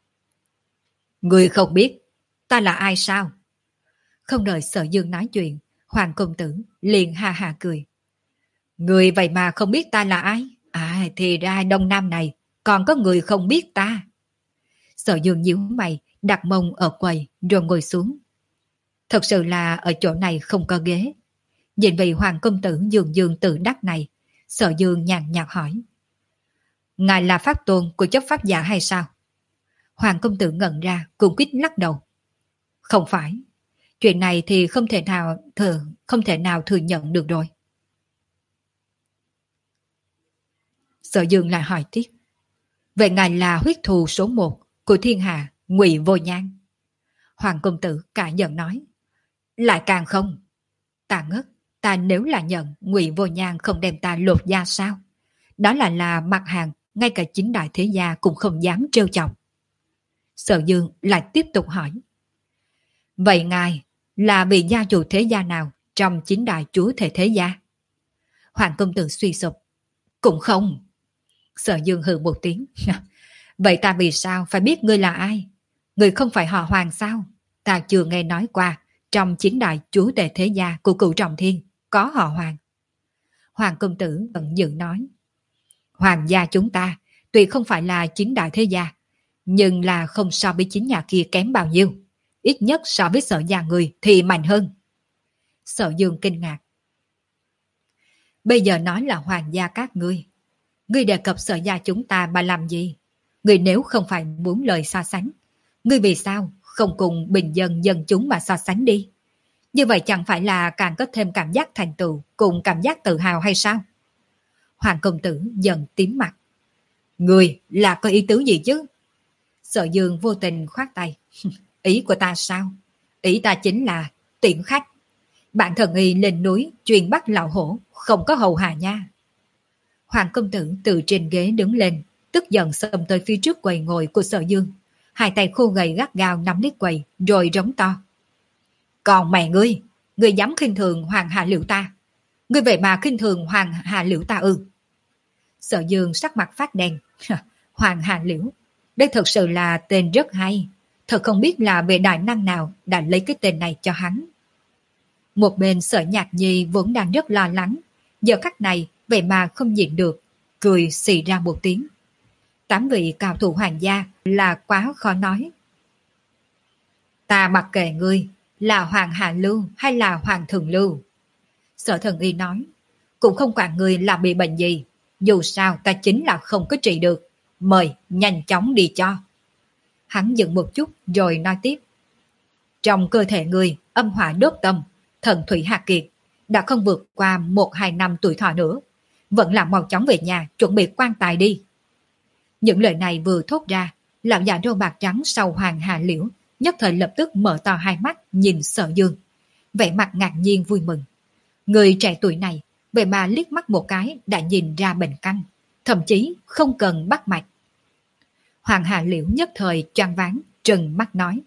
Người không biết ta là ai sao? Không đợi Sở Dương nói chuyện, Hoàng công tử liền ha ha cười. Người vậy mà không biết ta là ai? À, thì ra Đông Nam này còn có người không biết ta. Sở Dương nhíu mày, đặt mông ở quầy rồi ngồi xuống. Thật sự là ở chỗ này không có ghế. Nhìn vị Hoàng công tử dường dường tự đắc này, Sở Dương nhàn nhạt hỏi. Ngài là pháp tôn của chấp pháp giả hay sao? Hoàng công tử ngẩn ra, cùng quýt lắc đầu. Không phải. Chuyện này thì không thể nào thừa, không thể nào thừa nhận được rồi. Sở Dương lại hỏi tiếp. Vậy ngài là huyết thù số một của thiên hạ Ngụy Vô Nhan? Hoàng công tử cả giận nói. Lại càng không. Ta ngất, ta nếu là nhận Ngụy Vô Nhan không đem ta lột da sao? Đó là là mặt hàng ngay cả chính đại thế gia cũng không dám trêu chọc. Sở Dương lại tiếp tục hỏi. Vậy ngài là vị gia chủ thế gia nào trong chính đại chúa thể thế gia? Hoàng công tử suy sụp. Cũng không. Sở Dương hừ một tiếng. Vậy ta vì sao phải biết ngươi là ai? Ngươi không phải họ Hoàng sao? Ta chưa nghe nói qua trong chính đại chúa tể thế gia của cựu Trọng Thiên có họ Hoàng. Hoàng công tử vẫn dự nói. Hoàng gia chúng ta tuy không phải là chính đại thế gia, nhưng là không so với chính nhà kia kém bao nhiêu. Ít nhất so với Sở gia người thì mạnh hơn. Sở Dương kinh ngạc. Bây giờ nói là hoàng gia các ngươi. Ngươi đề cập Sở gia chúng ta mà làm gì? Ngươi nếu không phải muốn lời so sánh, ngươi vì sao không cùng bình dân dân chúng mà so sánh đi? Như vậy chẳng phải là càng có thêm cảm giác thành tựu cùng cảm giác tự hào hay sao? Hoàng công tử dần tím mặt. Ngươi là có ý tứ gì chứ? Sở Dương vô tình khoát tay. Ý của ta sao? Ý ta chính là tiễn khách. Bạn thần y lên núi truyền bắt lão hổ, không có hầu hạ nha. Hoàng công tử từ trên ghế đứng lên, tức giận xông tới phía trước quầy ngồi của Sở Dương. Hai tay khô gầy gắt gao nắm lấy quầy, rồi rống to. Còn mẹ ngươi, ngươi dám khinh thường Hoàng hạ liễu ta. Ngươi vậy mà khinh thường Hoàng hạ liễu ta ư? Sở Dương sắc mặt phát đen. Hoàng hạ liễu, đây thật sự là tên rất hay. Thật không biết là vị đại năng nào đã lấy cái tên này cho hắn. Một bên Sở Nhạc Nhi vốn đang rất lo lắng, giờ khắc này vậy mà không nhịn được, cười xì ra một tiếng. Tám vị cao thủ hoàng gia là quá khó nói. Ta mặc kệ ngươi là Hoàng Hạ Lưu hay là Hoàng Thường Lưu. Sở Thần Y nói, cũng không quản ngươi là bị bệnh gì, dù sao ta chính là không có trị được, mời nhanh chóng đi cho. Hắn dừng một chút rồi nói tiếp. Trong cơ thể ngươi âm hỏa đốt tâm, thần thủy hạ kiệt, đã không vượt qua một hai năm tuổi thọ nữa, vẫn là mau chóng về nhà chuẩn bị quan tài đi. Những lời này vừa thốt ra, lão già râu bạc trắng sau Hoàng Hà Liễu nhất thời lập tức mở to hai mắt nhìn Sở Dương, vẻ mặt ngạc nhiên vui mừng. Người trẻ tuổi này vậy mà liếc mắt một cái đã nhìn ra bệnh căn, thậm chí không cần bắt mạch. Hoàng Hà Liễu nhất thời choáng váng, trừng mắt nói.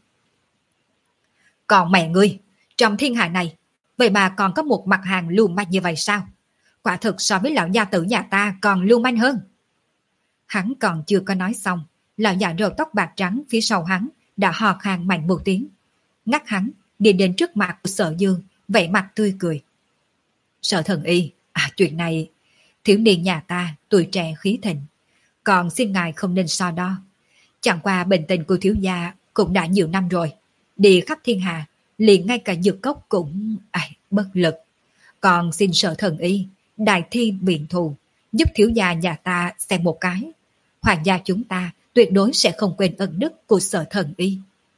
Còn mẹ ngươi, trong thiên hạ này, vậy mà còn có một mặt hàng lưu manh như vậy sao? Quả thực so với lão gia tử nhà ta còn lưu manh hơn. Hắn còn chưa có nói xong, lão già râu tóc bạc trắng phía sau hắn đã hò khan mạnh một tiếng, ngắt hắn đi đến trước mặt của Sở Dương, vẻ mặt tươi cười. Sở Thần Y, à chuyện này, thiếu niên nhà ta tuổi trẻ khí thịnh, còn xin ngài không nên so đo. Chẳng qua bệnh tình của thiếu gia cũng đã nhiều năm rồi, đi khắp thiên hạ, liền ngay cả dược cốc cũng ai bất lực. Còn xin Sở Thần Y đại thi biện thù, giúp thiếu gia nhà ta xem một cái. Hoàng gia chúng ta tuyệt đối sẽ không quên ân đức của Sở Thần Y.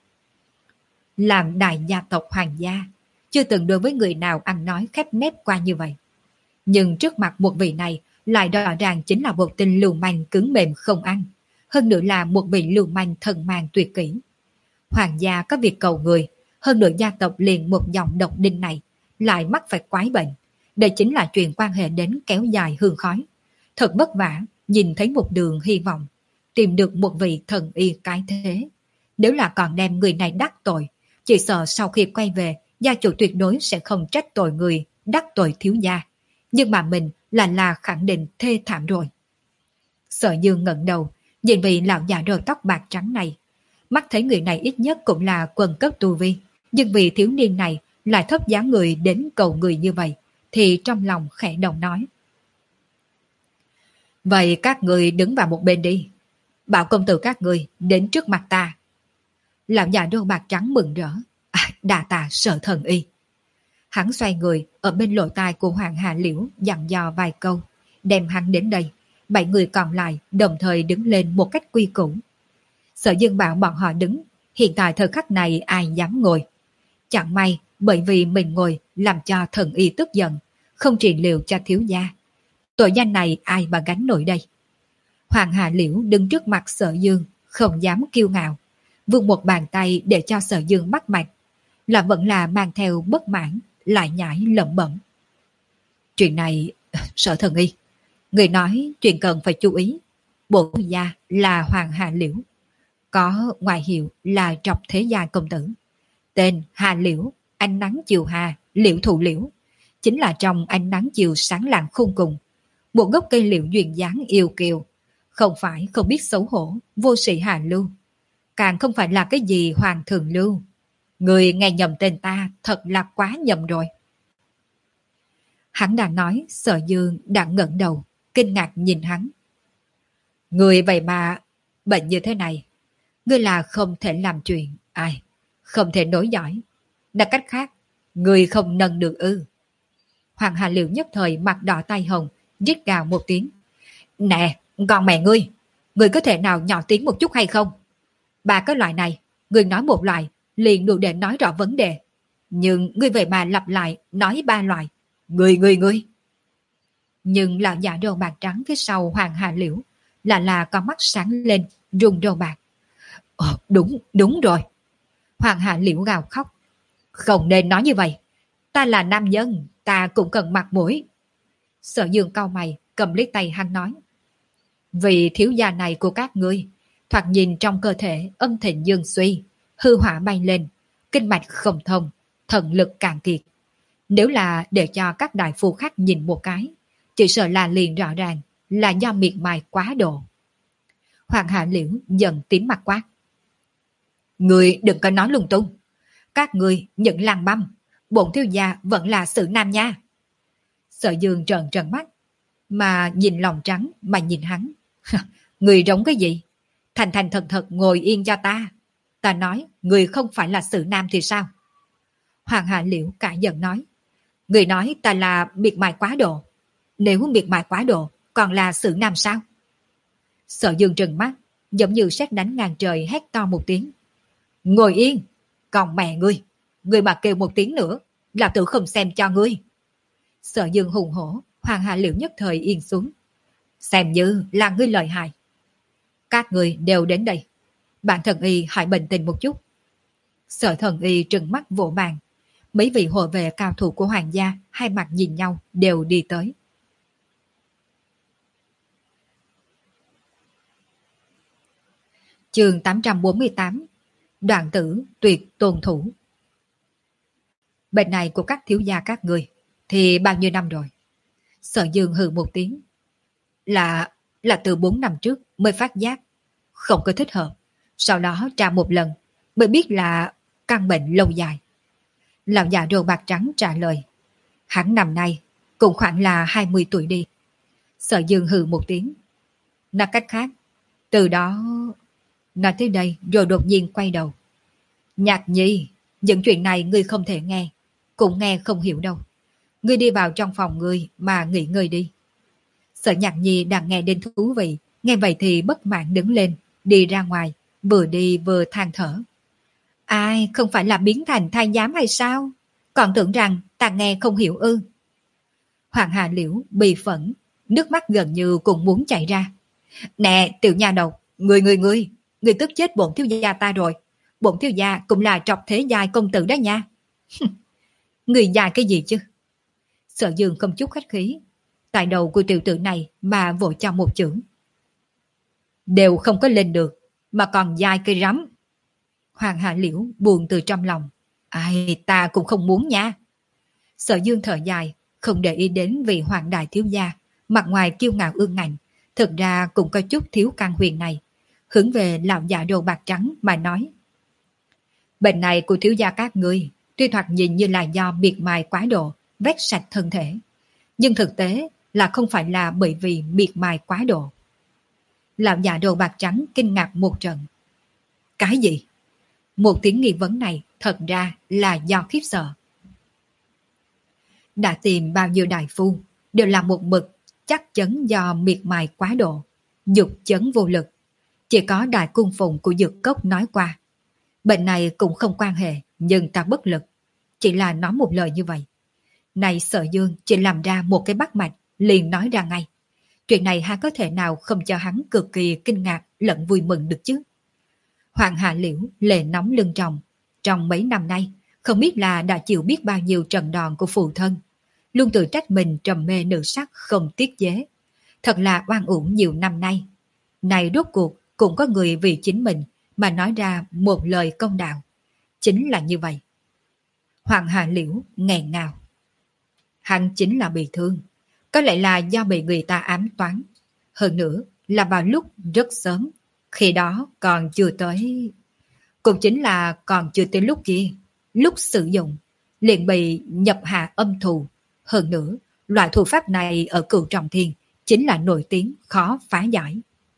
Làm đại gia tộc hoàng gia, chưa từng đối với người nào ăn nói khép nép qua như vậy. Nhưng trước mặt một vị này lại rõ ràng chính là một tên lưu manh cứng mềm không ăn, hơn nữa là một vị lưu manh thần mang tuyệt kỹ. Hoàng gia có việc cầu người, hơn nữa gia tộc liền một dòng độc đinh này lại mắc phải quái bệnh. Đây chính là chuyện quan hệ đến kéo dài hương khói. Thật vất vả nhìn thấy một đường hy vọng, tìm được một vị thần y cái thế. Nếu là còn đem người này đắc tội, chỉ sợ sau khi quay về, gia chủ tuyệt đối sẽ không trách tội người đắc tội thiếu gia. Nhưng mà mình là là khẳng định thê thảm rồi. Sở Dương ngẩng đầu, nhìn vị lão già râu tóc bạc trắng này. Mắt thấy người này ít nhất cũng là quần cấp tu vi, nhưng vì thiếu niên này lại thấp giá người đến cầu người như vậy, thì trong lòng khẽ động nói. Vậy các người đứng vào một bên đi. Bảo công tử các người đến trước mặt ta. Lão già râu bạc trắng mừng rỡ. À, đà tạ Sở Thần Y. Hắn xoay người ở bên lỗ tai của Hoàng Hà Liễu dặn dò vài câu, đem hắn đến đây. Bảy người còn lại đồng thời đứng lên một cách quy củ. Sở Dương bảo bọn họ đứng, hiện tại thời khắc này ai dám ngồi. Chẳng may bởi vì mình ngồi làm cho Thần Y tức giận, không trị liệu cho thiếu gia. Tội danh này ai mà gánh nổi đây? Hoàng Hà Liễu đứng trước mặt Sở Dương, không dám kiêu ngạo, vươn một bàn tay để cho Sở Dương bắt mạch, là vẫn là mang theo bất mãn, lại nhảy lẩm bẩm. Chuyện này, Sở Thần Y, người nói chuyện cần phải chú ý. Bổn gia là Hoàng Hà Liễu, có ngoại hiệu là Trọc Thế Gia công tử, tên Hà Liễu, ánh nắng chiều hà, liễu thụ liễu, chính là trong ánh nắng chiều sáng lạng khôn cùng, một gốc cây liễu duyên dáng yêu kiều, không phải không biết xấu hổ, vô sĩ Hà Lưu, càng không phải là cái gì Hoàng Thường Lưu. Người nghe nhầm tên ta thật là quá nhầm rồi. Hắn đang nói, Sở Dương đã ngẩng đầu, kinh ngạc nhìn hắn. Người vậy mà bệnh như thế này, ngươi là không thể làm chuyện, ai, không thể nối dõi. Nói cách khác, người không nâng được ư. Hoàng Hà Liệu nhất thời mặt đỏ tay hồng, rít gào một tiếng. Nè, con mẹ ngươi, ngươi có thể nào nhỏ tiếng một chút hay không? Ba cái loại này, ngươi nói một loại, liền đủ để nói rõ vấn đề. Nhưng ngươi vậy mà lặp lại, nói ba loại. Ngươi, ngươi, ngươi. Nhưng lão già râu bạc trắng phía sau Hoàng Hà Liễu là là con mắt sáng lên, rung râu bạc. Ồ, đúng, đúng rồi. Hoàng Hà Liễu gào khóc. Không nên nói như vậy. Ta là nam nhân, ta cũng cần mặt mũi. Sở Dương cau mày, cầm lấy tay hắn nói. Vì thiếu gia này của các ngươi, thoạt nhìn trong cơ thể âm thịnh dương suy, hư hỏa bay lên, kinh mạch không thông, thần lực cạn kiệt. Nếu là để cho các đại phu khác nhìn một cái, chỉ sợ là liền rõ ràng là do miệt mài quá độ. Hoàng Hạ Liễu dần tím mặt quát. Người đừng có nói lung tung. Các người những làng băm, bổn thiếu gia vẫn là sự nam nha. Sở Dương trợn trợn mắt, mà nhìn lòng trắng mà nhìn hắn. Người giống cái gì? Thành thành thật thật ngồi yên cho ta. Ta nói, người không phải là sự nam thì sao? Hoàng Hạ Liễu cả giận nói. Người nói ta là miệt mài quá độ. Nếu miệt mài quá độ, còn là sự nam sao? Sở Dương trừng mắt, giống như sét đánh ngang trời hét to một tiếng. Ngồi yên, còn mẹ ngươi, ngươi mà kêu một tiếng nữa, lão tử không xem cho ngươi. Sở Dương hùng hổ, Hoàng Hạ Liễu nhất thời yên xuống. Xem như là ngươi lợi hại. Các ngươi đều đến đây. Bạn thần y hãy bình tĩnh một chút. Sở thần y trừng mắt vỗ bàn. Mấy vị hộ vệ cao thủ của hoàng gia hai mặt nhìn nhau đều đi tới. Chương tám trăm bốn mươi tám. Đoạn tử tuyệt tôn thủ. Bệnh này của các thiếu gia các người thì bao nhiêu năm rồi? Sở Dương hừ một tiếng. Là là từ bốn năm trước mới phát giác không có thích hợp. Sau đó tra một lần mới biết là căn bệnh lâu dài. Lão già râu bạc trắng trả lời. Hắn năm nay cũng khoảng là hai mươi tuổi đi. Sở Dương hừ một tiếng. Nói cách khác, từ đó... Nói tới đây rồi đột nhiên quay đầu. Nhạc Nhi, những chuyện này ngươi không thể nghe, cũng nghe không hiểu đâu. Ngươi đi vào trong phòng ngươi mà nghỉ ngơi đi. Sở Nhạc Nhi đang nghe đến thú vị, nghe vậy thì bất mãn đứng lên, đi ra ngoài, vừa đi vừa than thở. Ai, không phải là biến thành thái giám hay sao? Còn tưởng rằng ta nghe không hiểu ư. Hoàng Hà Liễu bị phẫn, nước mắt gần như cũng muốn chảy ra. Nè, tiểu nha đầu, ngươi ngươi ngươi, ngươi tức chết bổn thiếu gia ta rồi. Bổn thiếu gia cũng là trọc thế giai công tử đó nha. Người già cái gì chứ? Sở Dương không chút khách khí, tại đầu của tiểu tử này mà vội cho một chưởng. Đều không có lên được, mà còn dai cây rắm. Hoàng Hạ Liễu buồn từ trong lòng. Ai, ta cũng không muốn nha. Sở Dương thở dài, không để ý đến vị hoàng đại thiếu gia, mặt ngoài kiêu ngạo ương ngạnh, thực ra cũng có chút thiếu căn huyền này. Hướng về lão già đầu bạc trắng mà nói. Bệnh này của thiếu gia các ngươi, tuy thoạt nhìn như là do miệt mài quá độ, vét sạch thân thể. Nhưng thực tế là không phải là bởi vì miệt mài quá độ. Lão già đầu bạc trắng kinh ngạc một trận. Cái gì? Một tiếng nghi vấn này thật ra là do khiếp sợ. Đã tìm bao nhiêu đại phu, đều là một mực chắc chắn do miệt mài quá độ, dục chấn vô lực. Chỉ có đại cung phụng của Dược Cốc nói qua. Bệnh này cũng không quan hệ, nhưng ta bất lực. Chỉ là nói một lời như vậy. Này Sở Dương chỉ làm ra một cái bắt mạch, liền nói ra ngay. Chuyện này hắn có thể nào không cho hắn cực kỳ kinh ngạc lẫn vui mừng được chứ? Hoàng Hạ Liễu lệ nóng lưng tròng. Trong mấy năm nay, không biết là đã chịu biết bao nhiêu trận đòn của phụ thân. Luôn tự trách mình trầm mê nữ sắc không tiết chế. Thật là oan uổng nhiều năm nay. Này rốt cuộc cũng có người vì chính mình mà nói ra một lời công đạo. Chính là như vậy. Hoàng Hạ Liễu nghẹn ngào. Hắn chính là bị thương. Có lẽ là do bị người ta ám toán. Hơn nữa là vào lúc rất sớm. Khi đó còn chưa tới... Cũng chính là còn chưa tới lúc kia. Lúc sử dụng, liền bị nhập hạ âm thù. Hơn nữa, loại thủ pháp này ở Cửu Trọng Thiên chính là nổi tiếng khó phá giải.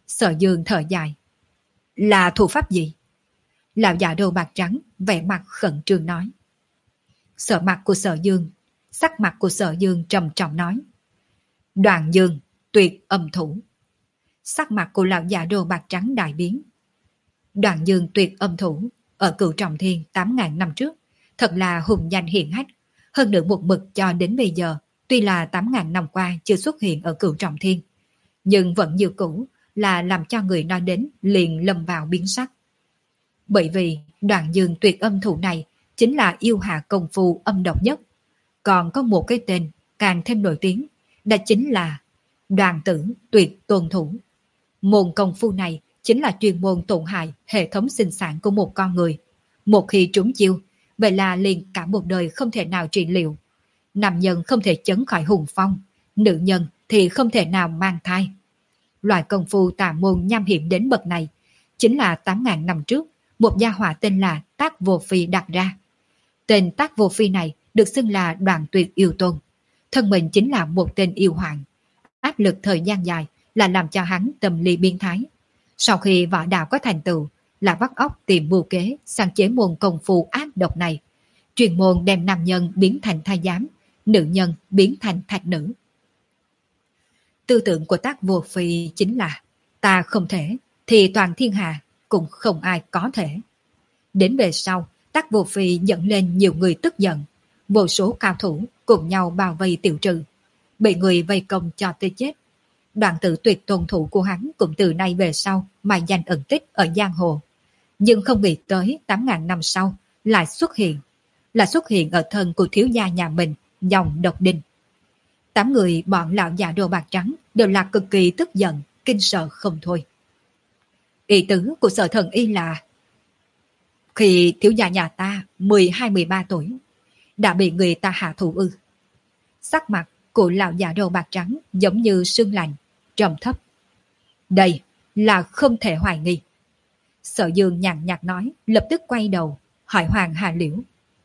Sở Dương thở dài. Là thủ pháp gì? Lão già đầu bạc trắng vẻ mặt khẩn trương nói. Sở mặt của Sở Dương, sắc mặt của Sở Dương trầm trọng nói. Đoàn Dương tuyệt âm thủ. Sắc mặt của lão già đồ bạc trắng đại biến. Đoàn Dương tuyệt âm thủ ở Cửu Trọng Thiên tám ngàn năm trước thật là hùng danh hiển hách, hơn nữa một mực cho đến bây giờ, tuy là tám ngàn năm qua chưa xuất hiện ở Cửu Trọng Thiên, nhưng vẫn như cũ là làm cho người nói đến liền lâm vào biến sắc. Bởi vì Đoàn Dương tuyệt âm thủ này chính là yêu hạ công phu âm độc nhất, còn có một cái tên càng thêm nổi tiếng, đó chính là Đoàn Tử tuyệt tôn thủ. Môn công phu này chính là chuyên môn tổn hại hệ thống sinh sản của một con người. Một khi trúng chiêu, vậy là liền cả một đời không thể nào trị liệu. Nam nhân không thể chấn khỏi hùng phong, nữ nhân thì không thể nào mang thai. Loại công phu tà môn nham hiểm đến bậc này chính là tám ngàn năm trước một gia hỏa tên là Tác Vô Phi đặt ra. Tên Tác Vô Phi này được xưng là Đoàn Tuyệt Yêu Tôn. Thân mình chính là một tên yêu hoàng. Áp lực thời gian dài là làm cho hắn tâm lý biến thái. Sau khi võ đạo có thành tựu, là vắt óc tìm mưu kế sáng chế môn công phu ác độc này. Truyền môn đem nam nhân biến thành thái giám, nữ nhân biến thành thạch nữ. Tư tưởng của Tác Vô Phi chính là ta không thể, thì toàn thiên hạ cũng không ai có thể. Đến về sau, Tác Vô Phi dẫn lên nhiều người tức giận. Vô số cao thủ cùng nhau bao vây Tiểu Trừ, bị người vây công cho tới chết. Đoạn Tử tuyệt tôn thủ của hắn cũng từ nay về sau mà danh ẩn tích ở giang hồ. Nhưng không nghĩ tới tám ngàn năm sau lại xuất hiện, là xuất hiện ở thân của thiếu gia nhà mình, dòng Độc Đinh. Tám người bọn lão già đồ bạc trắng đều là cực kỳ tức giận, kinh sợ không thôi. Ý tứ của Sở Thần Y là khi thiếu gia nhà ta mười hai mười ba tuổi đã bị người ta hạ thủ ư? Sắc mặt của lão già đầu bạc trắng giống như sương lạnh, trầm thấp. Đây là không thể hoài nghi. Sở Dương nhàn nhạt nói, lập tức quay đầu hỏi Hoàng Hà Liễu.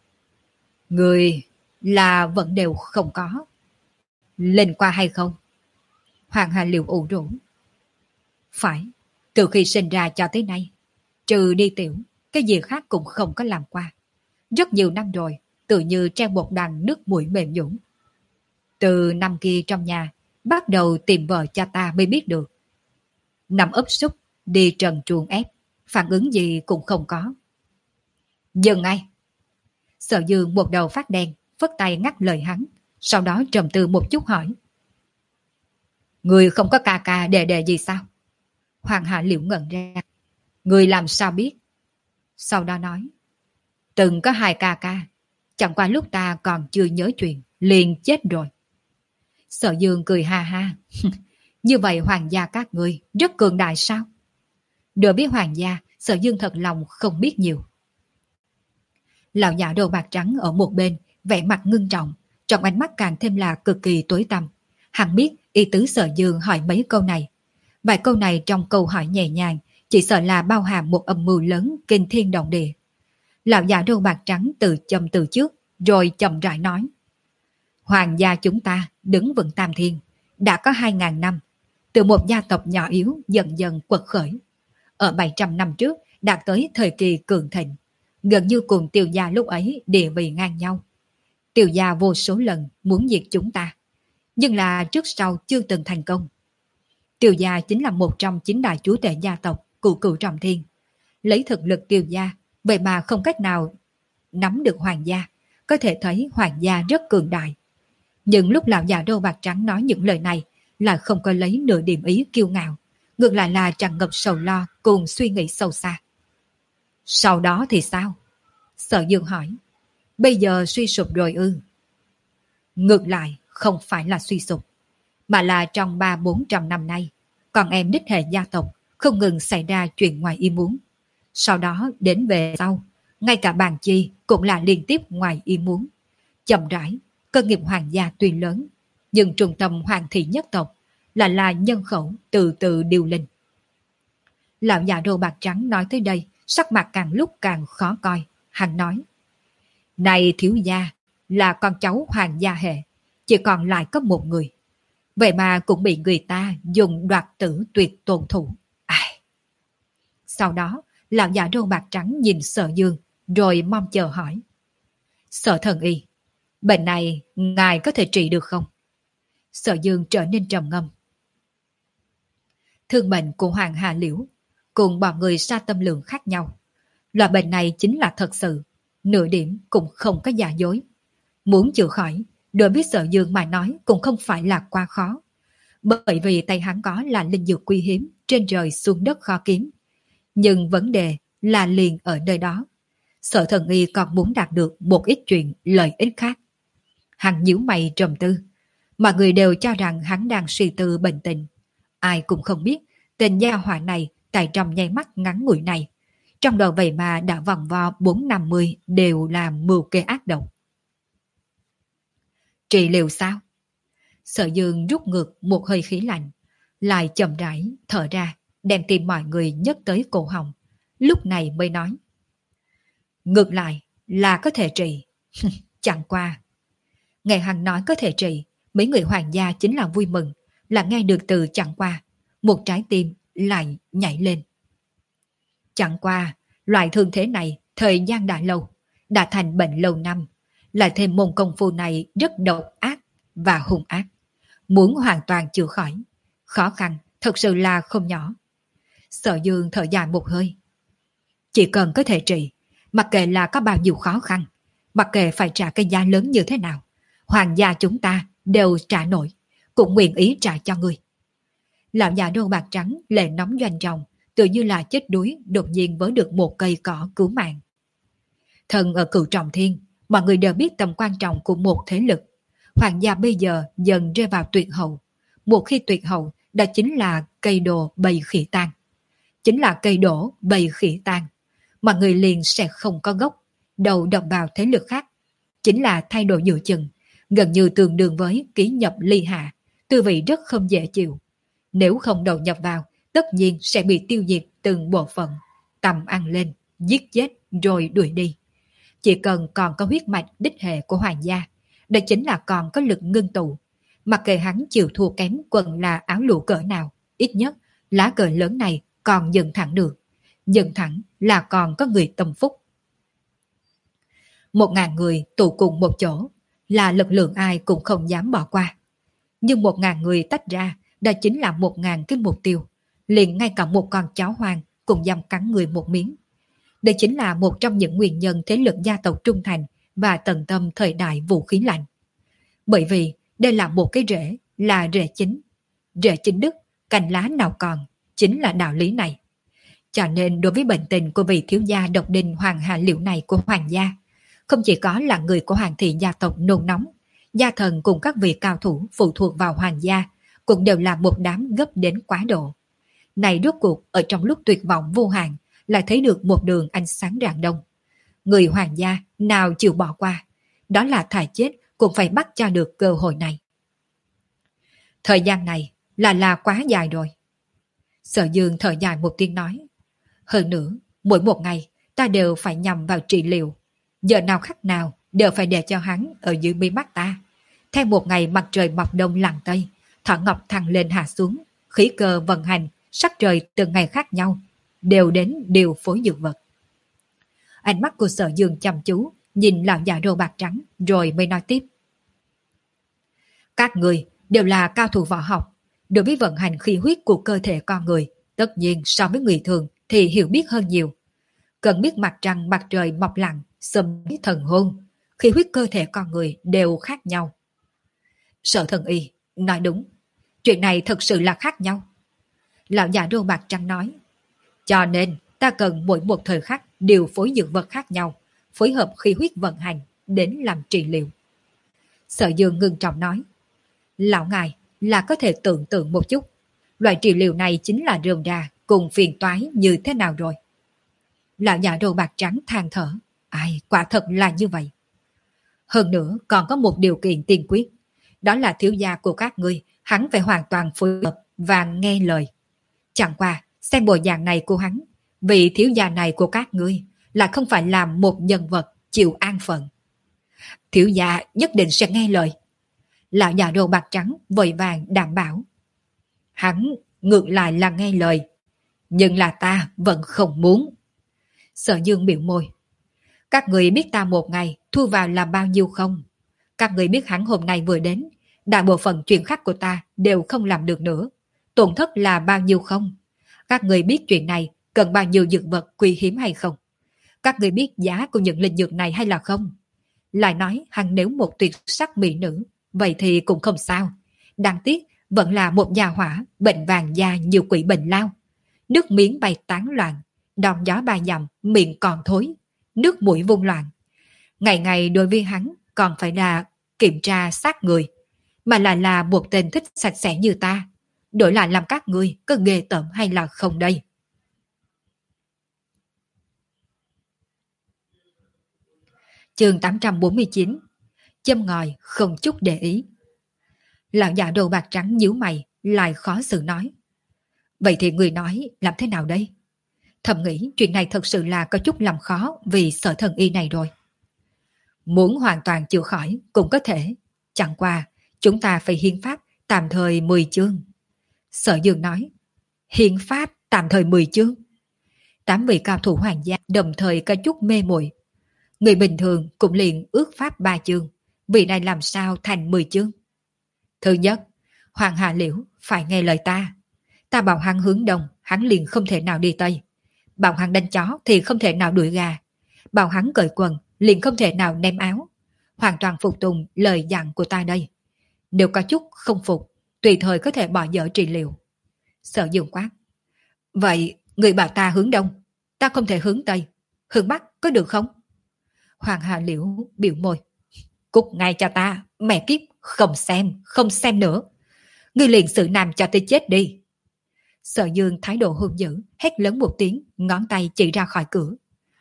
Người là vẫn đều không có lên qua hay không? Hoàng Hà Liễu ủ rũ. Phải, từ khi sinh ra cho tới nay, trừ đi tiểu, cái gì khác cũng không có làm qua. Rất nhiều năm rồi, tự như treo một đàn nước mũi mềm nhũn. Từ năm kia trong nhà, bắt đầu tìm vợ cho ta mới biết được. Nằm ấp súc, đi trần truồng ép, phản ứng gì cũng không có. Dừng ngay. Sở Dương một đầu phát đen, phất tay ngắt lời hắn, sau đó trầm tư một chút hỏi. Người không có ca ca đề đề gì sao? Hoàng Hạ Liễu ngẩn ra. Người làm sao biết? Sau đó nói. Từng có hai ca ca, chẳng qua lúc ta còn chưa nhớ chuyện, liền chết rồi. Sở Dương cười ha ha. Như vậy hoàng gia các ngươi rất cường đại sao? Đối biết hoàng gia, Sở Dương thật lòng không biết nhiều. Lão già đầu bạc trắng ở một bên, vẻ mặt ngưng trọng, trong ánh mắt càng thêm là cực kỳ tối tăm. Hắn biết ý tứ Sở Dương hỏi mấy câu này. Vài câu này trong câu hỏi nhẹ nhàng, chỉ sợ là bao hàm một âm mưu lớn kinh thiên động địa. Lão già đầu bạc trắng từ châm từ trước, rồi chậm rãi nói. Hoàng gia chúng ta đứng vững tam thiên, đã có hai ngàn năm, từ một gia tộc nhỏ yếu dần dần quật khởi. Ở bảy trăm năm trước đạt tới thời kỳ cường thịnh, gần như cùng Tiêu gia lúc ấy địa vị ngang nhau. Tiêu gia vô số lần muốn diệt chúng ta, nhưng là trước sau chưa từng thành công. Tiêu gia chính là một trong chín đại chúa tể gia tộc của Cửu Trọng Thiên. Lấy thực lực Tiêu gia, vậy mà không cách nào nắm được hoàng gia, có thể thấy hoàng gia rất cường đại. Nhưng lúc lão già râu bạc trắng nói những lời này là không có lấy nửa điểm ý kiêu ngạo, ngược lại là tràn ngập sầu lo cùng suy nghĩ sâu xa. Sau đó thì sao? Sở Dương hỏi. Bây giờ suy sụp rồi ư? Ngược lại không phải là suy sụp, mà là trong ba bốn trăm năm nay, con em đích hệ gia tộc không ngừng xảy ra chuyện ngoài ý muốn. Sau đó đến về sau, ngay cả bàn chi cũng là liên tiếp ngoài ý muốn. Chậm rãi, cơ nghiệp hoàng gia tuy lớn, nhưng trung tâm hoàng thị nhất tộc là là nhân khẩu từ từ điều linh. Lão già râu bạc trắng nói tới đây, sắc mặt càng lúc càng khó coi. Hắn nói, này thiếu gia, là con cháu hoàng gia hệ, chỉ còn lại có một người. Vậy mà cũng bị người ta dùng đoạt tử tuyệt tôn thủ. Sau đó, lão già râu bạc trắng nhìn Sở Dương, rồi mong chờ hỏi. Sở thần y, bệnh này ngài có thể trị được không? Sở Dương trở nên trầm ngâm. Thương bệnh của Hoàng Hà Liễu cùng bọn người sa tâm lượng khác nhau. Loại bệnh này chính là thật sự, nửa điểm cũng không có giả dối. Muốn chữa khỏi, đối với Sở Dương mà nói cũng không phải là quá khó. Bởi vì tay hắn có là linh dược quý hiếm, trên trời xuống đất khó kiếm. Nhưng vấn đề là liền ở nơi đó. Sở thần y còn muốn đạt được một ít chuyện lợi ích khác. Hắn nhíu mày trầm tư. Mọi người đều cho rằng hắn đang suy tư bệnh tình. Ai cũng không biết tên gia hỏa này tại trong nháy mắt ngắn ngủi này. Trong đầu vậy mà đã vòng vo bốn năm mươi đều là mưu kê ác độc. Trị liệu sao? Sở Dương rút ngược một hơi khí lạnh, lại chậm rãi thở ra, đem tìm mọi người nhấc tới cổ họng. Lúc này mới nói. Ngược lại là có thể trị. Chẳng qua. Nghe hắn nói có thể trị, mấy người hoàng gia chính là vui mừng, là nghe được từ chẳng qua. Một trái tim lại nhảy lên. Chẳng qua, loại thương thế này thời gian đã lâu, đã thành bệnh lâu năm, lại thêm môn công phu này rất độc ác và hung ác. Muốn hoàn toàn chữa khỏi, khó khăn thật sự là không nhỏ. Sở Dương thở dài một hơi. Chỉ cần có thể trị, mặc kệ là có bao nhiêu khó khăn, mặc kệ phải trả cái giá lớn như thế nào, hoàng gia chúng ta đều trả nổi, cũng nguyện ý trả cho người. Lão già râu bạc trắng lệ nóng doanh trọng, tự như là chết đuối đột nhiên với được một cây cỏ cứu mạng. Thần ở Cửu Trọng Thiên, mọi người đều biết tầm quan trọng của một thế lực. Hoàng gia bây giờ dần rơi vào tuyệt hậu. Một khi tuyệt hậu, đó chính là cây đồ bầy khỉ tan. Chính là cây đổ bầy khỉ tan. Mọi người liền sẽ không có gốc, đầu đập vào thế lực khác. Chính là thay đổi giữa chừng, gần như tương đương với ký nhập ly hạ, tư vị rất không dễ chịu. Nếu không đầu nhập vào, tất nhiên sẽ bị tiêu diệt từng bộ phận, tầm ăn lên, giết chết rồi đuổi đi. Chỉ cần còn có huyết mạch đích hệ của hoàng gia, đây chính là còn có lực ngưng tụ. Mặc kệ hắn chịu thua kém quần là áo lụa cỡ nào, ít nhất lá cờ lớn này còn dừng thẳng được. Dừng thẳng là còn có người tâm phúc. Một ngàn người tụ cùng một chỗ là lực lượng ai cũng không dám bỏ qua. Nhưng một ngàn người tách ra, đó chính là một ngàn cái mục tiêu. Liền ngay cả một con chó hoang cũng dám cắn người một miếng. Đây chính là một trong những nguyên nhân thế lực gia tộc trung thành và tận tâm thời đại vũ khí lạnh. Bởi vì đây là một cái rễ, là rễ chính. Rễ chính đức, cành lá nào còn, chính là đạo lý này. Cho nên đối với bệnh tình của vị thiếu gia độc đinh Hoàng Hà Liễu này của hoàng gia, không chỉ có là người của hoàng thị gia tộc nôn nóng, gia thần cùng các vị cao thủ phụ thuộc vào hoàng gia cũng đều là một đám gấp đến quá độ. Này rốt cuộc ở trong lúc tuyệt vọng vô hạn lại thấy được một đường ánh sáng rạng đông. Người hoàng gia nào chịu bỏ qua, đó là thà chết cũng phải bắt cho được cơ hội này. Thời gian này là là quá dài rồi. Sở Dương thở dài một tiếng nói. Hơn nữa, mỗi một ngày ta đều phải nhằm vào trị liệu. Giờ nào khắc nào đều phải để cho hắn ở dưới mi mắt ta. Theo một ngày mặt trời mọc đông lặn tây, thọ ngọc thăng lên hạ xuống, khí cơ vận hành, sắc trời từng ngày khác nhau, đều đến điều phối dược vật. Ánh mắt của Sở Dương chăm chú, nhìn lão già râu bạc trắng, rồi mới nói tiếp. Các người đều là cao thủ võ học, đối với vận hành khí huyết của cơ thể con người, tất nhiên so với người thường thì hiểu biết hơn nhiều. Cần biết mặt trăng mặt trời mọc lặn, xâm thần hôn, khí huyết cơ thể con người đều khác nhau. Sở thần y, nói đúng, chuyện này thật sự là khác nhau. Lão già râu bạc trắng nói. Cho nên ta cần mỗi một thời khắc điều phối dược vật khác nhau, phối hợp khí huyết vận hành đến làm trị liệu. Sở Dương ngưng trọng nói. Lão ngài là có thể tưởng tượng một chút, loại trị liệu này chính là rườm rà cùng phiền toái như thế nào rồi. Lão già râu bạc trắng than thở. Ai, quả thật là như vậy. Hơn nữa còn có một điều kiện tiên quyết, đó là thiếu gia của các ngươi, hắn phải hoàn toàn phối hợp và nghe lời. Chẳng qua, xem bộ dạng này của hắn, vị thiếu gia này của các ngươi là không phải làm một nhân vật chịu an phận. Thiếu gia nhất định sẽ nghe lời. Lão già râu bạc trắng vội vàng đảm bảo. Hắn ngược lại là nghe lời, nhưng là ta vẫn không muốn. Sở Dương biểu môi. Các người biết ta một ngày thu vào là bao nhiêu không? Các người biết hắn hôm nay vừa đến, đại bộ phận chuyện khác của ta đều không làm được nữa. Tổn thất là bao nhiêu không? Các người biết chuyện này cần bao nhiêu dược vật quý hiếm hay không? Các người biết giá của những linh dược này hay là không? Lại nói hắn nếu một tuyệt sắc mỹ nữ, vậy thì cũng không sao. Đáng tiếc vẫn là một nhà hỏa, bệnh vàng da nhiều quỷ bệnh lao. Nước miếng bay tán loạn, đòn gió ba dặm, miệng còn thối, nước mũi vung loạn. Ngày ngày đối với hắn còn phải là kiểm tra xác người, mà lại là một tên thích sạch sẽ như ta. Đổi lại làm các ngươi có ghê tởm hay là không đây? Chương tám trăm bốn mươi chín. Châm ngòi không chút để ý. Lão già đầu bạc trắng nhíu mày, lại khó xử nói. Vậy thì người nói làm thế nào đây? Thầm nghĩ chuyện này thật sự là có chút làm khó vì Sở Thần Y này rồi. Muốn hoàn toàn chữa khỏi cũng có thể. Chẳng qua chúng ta phải hiến pháp tạm thời mười chương. Sở Dương nói. Hiến pháp tạm thời mười chương. Tám vị cao thủ hoàng gia đồng thời có chút mê muội. Người bình thường cũng liền ước pháp ba chương. Vị này làm sao thành mười chương? Thứ nhất, Hoàng Hà Liễu phải nghe lời ta. Ta bảo hắn hướng đông, hắn liền không thể nào đi tây. Bảo hắn đánh chó thì không thể nào đuổi gà. Bảo hắn cởi quần liền không thể nào ném áo. Hoàn toàn phục tùng lời dặn của ta đây. Nếu có chút không phục, tùy thời có thể bỏ dở trị liệu. Sở Dương quát. Vậy người bảo ta hướng đông, ta không thể hướng tây, hướng bắc có được không? Hoàng Hà Liễu biểu môi. Cút ngay cho ta, mẹ kiếp, không xem, không xem nữa. Ngươi liền xử nam cho tới chết đi. Sở Dương thái độ hung dữ, hét lớn một tiếng, ngón tay chỉ ra khỏi cửa.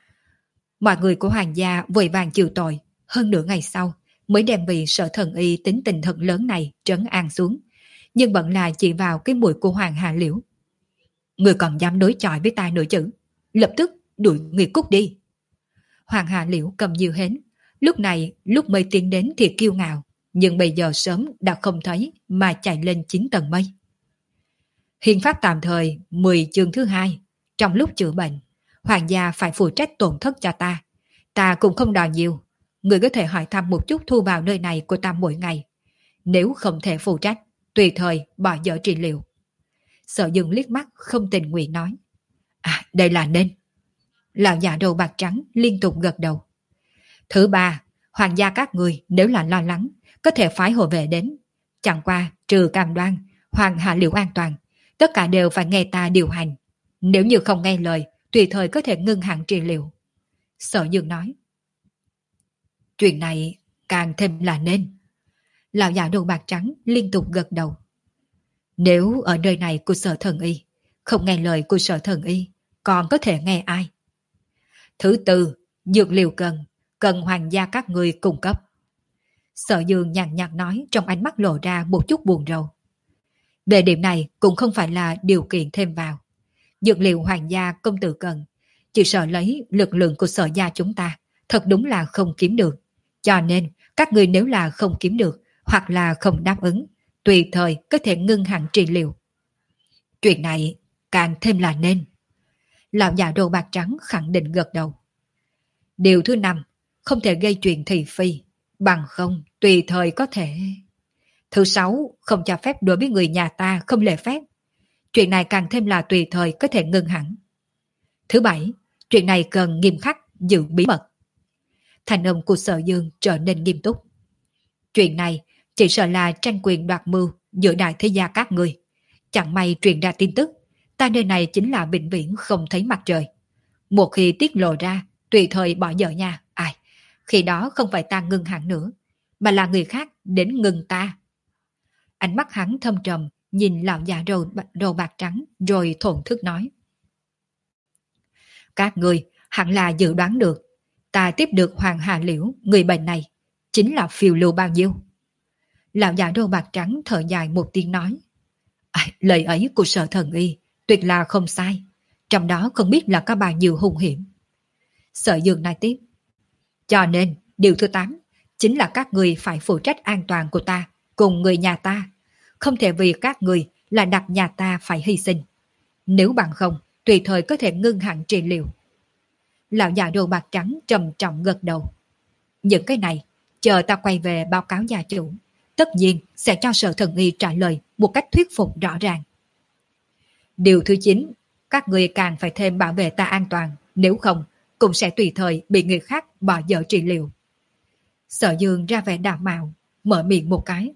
Mọi người của hoàng gia vội vàng chịu tội, hơn nửa ngày sau mới đem vị Sở Thần Y tính tình thật lớn này trấn an xuống, nhưng vẫn là chỉ vào cái mũi của Hoàng Hà Liễu. Người còn dám đối chọi với ta nữa chứ? Lập tức đuổi người cút đi. Hoàng Hà Liễu cầm diều hến, lúc này lúc mới tiến đến thì kiêu ngạo, nhưng bây giờ sớm đã không thấy mà chạy lên chín tầng mây. Hiến pháp tạm thời mười chương thứ hai, trong lúc chữa bệnh, hoàng gia phải phụ trách tổn thất cho ta. Ta cũng không đòi nhiều, người có thể hỏi thăm một chút thu vào nơi này của ta mỗi ngày. Nếu không thể phụ trách, tùy thời bỏ dở trị liệu. Sở Dương liếc mắt không tình nguyện nói. À, đây là nên. Lão già đầu bạc trắng liên tục gật đầu. Thứ ba, hoàng gia các người nếu là lo lắng, có thể phái hộ vệ đến. Chẳng qua, trừ cam đoan, Hoàng Hà Liễu an toàn, tất cả đều phải nghe ta điều hành. Nếu như không nghe lời, tùy thời có thể ngưng hẳn trị liệu. Sở Dương nói. Chuyện này càng thêm là nên. Lão già đầu bạc trắng liên tục gật đầu. Nếu ở nơi này của Sở Thần Y, không nghe lời của Sở Thần Y, còn có thể nghe ai? Thứ tư, dược liệu cần, cần hoàng gia các người cung cấp. Sở Dương nhàn nhạt nói trong ánh mắt lộ ra một chút buồn rầu. Về điểm này cũng không phải là điều kiện thêm vào. Dược liệu hoàng gia công tử cần, chỉ sợ lấy lực lượng của sở gia chúng ta, thật đúng là không kiếm được. Cho nên, các người nếu là không kiếm được, hoặc là không đáp ứng, tùy thời có thể ngưng hẳn trị liệu. Chuyện này càng thêm là nên. Lão già đồ bạc trắng khẳng định gật đầu. Điều thứ năm, không thể gây chuyện thị phi, bằng không tùy thời có thể. Thứ sáu, không cho phép đối với người nhà ta không lễ phép. Chuyện này càng thêm là tùy thời có thể ngưng hẳn. Thứ bảy, chuyện này cần nghiêm khắc, giữ bí mật. Thành âm của Sở Dương trở nên nghiêm túc. Chuyện này chỉ sợ là tranh quyền đoạt mưu giữa đại thế gia các người. Chẳng may truyền ra tin tức, ta nơi này chính là vĩnh viễn không thấy mặt trời. Một khi tiết lộ ra, tùy thời bỏ dở nha. Ai, khi đó không phải ta ngưng hẳn nữa, mà là người khác đến ngừng ta. Ánh mắt hắn thâm trầm, nhìn lão già râu, râu bạc trắng, rồi thổn thức nói. Các người hẳn là dự đoán được, ta tiếp được Hoàng Hà Liễu, người bệnh này, chính là phiêu lưu bao nhiêu. Lão già râu bạc trắng thở dài một tiếng nói. À, lời ấy của Sở Thần Y, tuyệt là không sai, trong đó không biết là có bao nhiêu hung hiểm. Sở Dương nói tiếp. Cho nên, điều thứ tám, chính là các người phải phụ trách an toàn của ta, cùng người nhà ta. Không thể vì các người là đặt nhà ta phải hy sinh. Nếu bằng không, tùy thời có thể ngưng hẳn trị liệu. Lão già đồ bạc trắng trầm trọng gật đầu. Những cái này, chờ ta quay về báo cáo gia chủ, tất nhiên sẽ cho Sở Thần Y trả lời một cách thuyết phục rõ ràng. Điều thứ chín, các người càng phải thêm bảo vệ ta an toàn, nếu không cũng sẽ tùy thời bị người khác bỏ dở trị liệu. Sở Dương ra vẻ đạm mạo, mở miệng một cái.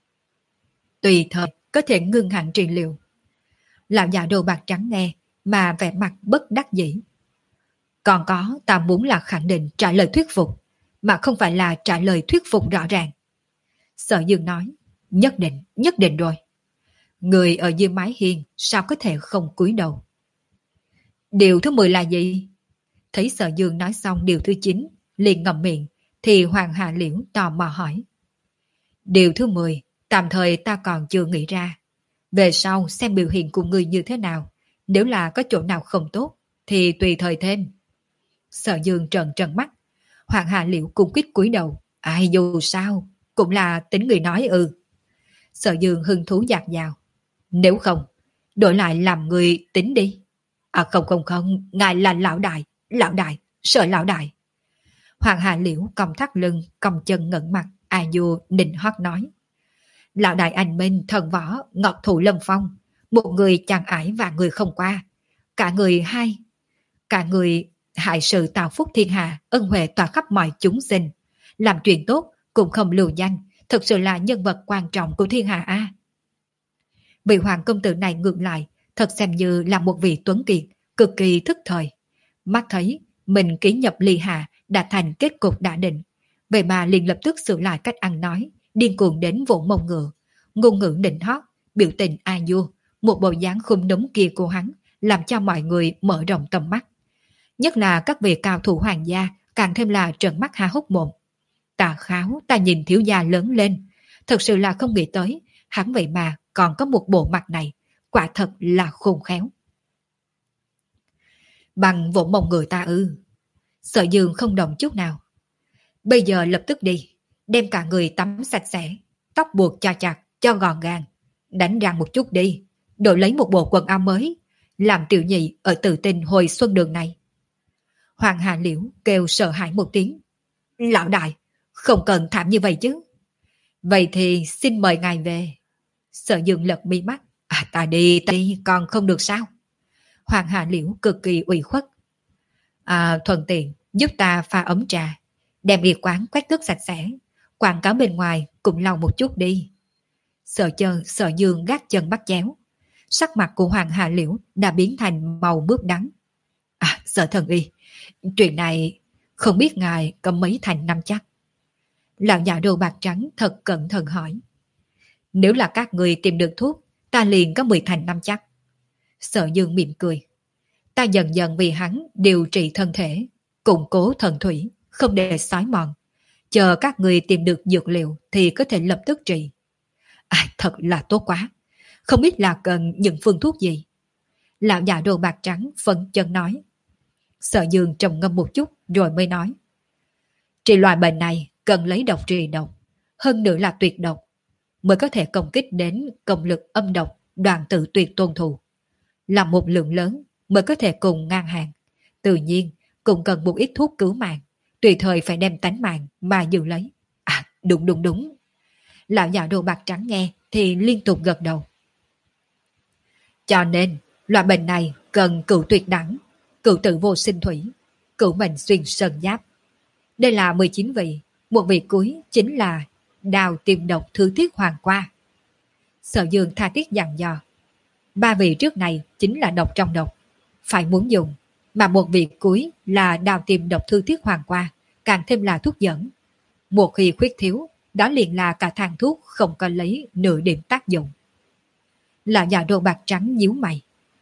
Tùy thời có thể ngưng hẳn trị liệu. Lão già đồ bạc trắng nghe mà vẻ mặt bất đắc dĩ. Còn có, ta muốn là khẳng định trả lời thuyết phục, mà không phải là trả lời thuyết phục rõ ràng. Sở Dương nói, nhất định, nhất định rồi. Người ở dưới mái hiên sao có thể không cúi đầu. Điều thứ mười là gì? Thấy Sở Dương nói xong điều thứ chín, liền ngậm miệng, thì Hoàng Hà Liễu tò mò hỏi. Điều thứ mười, tạm thời ta còn chưa nghĩ ra. Về sau xem biểu hiện của người như thế nào, nếu là có chỗ nào không tốt, thì tùy thời thêm. Sở Dương trợn trợn mắt, Hoàng Hà Liễu cung quýt cúi đầu. Ai dù sao, cũng là tính người nói ư. Sở Dương hứng thú dạt dào. Nếu không, đổi lại làm người tính đi. À không không không, ngài là lão đại, lão đại, sợ lão đại. Hoàng Hà Liễu còng thắt lưng, còng chân ngẩng mặt, a du nịnh hót nói. Lão đại anh minh thần võ, ngọc thủ lâm phong, một người chàng ải và người không qua. Cả người hai, cả người hại sự tạo phúc thiên hạ, ân huệ tỏa khắp mọi chúng sinh. Làm chuyện tốt cũng không lưu danh, thực sự là nhân vật quan trọng của thiên hạ a. Vị hoàng công tử này ngược lại, thật xem như là một vị tuấn kiệt, cực kỳ thức thời. Mắt thấy mình ký nhập ly hạ đã thành kết cục đã định, vậy mà liền lập tức sửa lại cách ăn nói, điên cuồng đến vỗ mông ngựa, ngôn ngữ nịnh hót, biểu tình a du, một bộ dáng khum núm kia của hắn, làm cho mọi người mở rộng tầm mắt. Nhất là các vị cao thủ hoàng gia càng thêm là trợn mắt há hốc mồm. Ta kháo, ta nhìn thiếu gia lớn lên, thật sự là không nghĩ tới, hắn vậy mà còn có một bộ mặt này, quả thật là khôn khéo. Bằng vỗ mông người ta ư? Sở Dương không đồng chút nào. Bây giờ lập tức đi, đem cả người tắm sạch sẽ, tóc buộc cho chặt, cho gọn gàng, đánh răng một chút đi, đổi lấy một bộ quần áo mới, làm tiểu nhị ở Tự Tin hồi xuân đường này. Hoàng Hà Liễu kêu sợ hãi một tiếng. Lão đại, không cần thảm như vậy chứ. Vậy thì xin mời ngài về. Sở Dương lật mi mắt. À ta đi, ta đi, còn không được sao? Hoàng Hà Liễu cực kỳ ủy khuất. À thuận tiện, giúp ta pha ấm trà, đem y quán quét tước sạch sẽ, quảng cáo bên ngoài cũng lau một chút đi. Sở chân, Sở Dương gác chân bắt chéo. Sắc mặt của Hoàng Hà Liễu đã biến thành màu mướp đắng. À Sở thần y, chuyện này không biết ngài có mấy thành năm chắc. Lão già đồ bạc trắng thật cẩn thận hỏi. Nếu là các người tìm được thuốc, ta liền có mười thành năm chắc. Sở Dương mỉm cười. Ta dần dần vì hắn điều trị thân thể, củng cố thần thủy, không để xói mòn. Chờ các người tìm được dược liệu thì có thể lập tức trị. À, thật là tốt quá. Không biết là cần những phương thuốc gì. Lão già đồ bạc trắng phân chân nói. Sở Dương trầm ngâm một chút rồi mới nói. Trị loại bệnh này cần lấy độc trị độc, hơn nữa là tuyệt độc, mới có thể công kích đến công lực âm độc, đoàn tự tuyệt tôn thù. Là một lượng lớn mới có thể cùng ngang hàng. Tự nhiên cũng cần một ít thuốc cứu mạng, tùy thời phải đem tánh mạng mà giữ lấy. À đúng đúng đúng. Lão già đồ bạc trắng nghe thì liên tục gật đầu. Cho nên loại bệnh này cần cửu tuyệt đẳng, cửu tử vô sinh thủy, cửu mệnh xuyên sơn giáp. Đây là mười chín vị, một vị cuối chính là đào tiềm độc thứ thiết hoàng qua. Sở Dương tha thiết dặn dò. Ba vị trước này chính là độc trong độc, phải muốn dùng, mà một vị cuối là đào tiềm độc thư thiết hoàng qua, càng thêm là thuốc dẫn. Một khi khuyết thiếu, đó liền là cả thang thuốc không có lấy nửa điểm tác dụng. Là nhà đồ bạc trắng nhíu mày.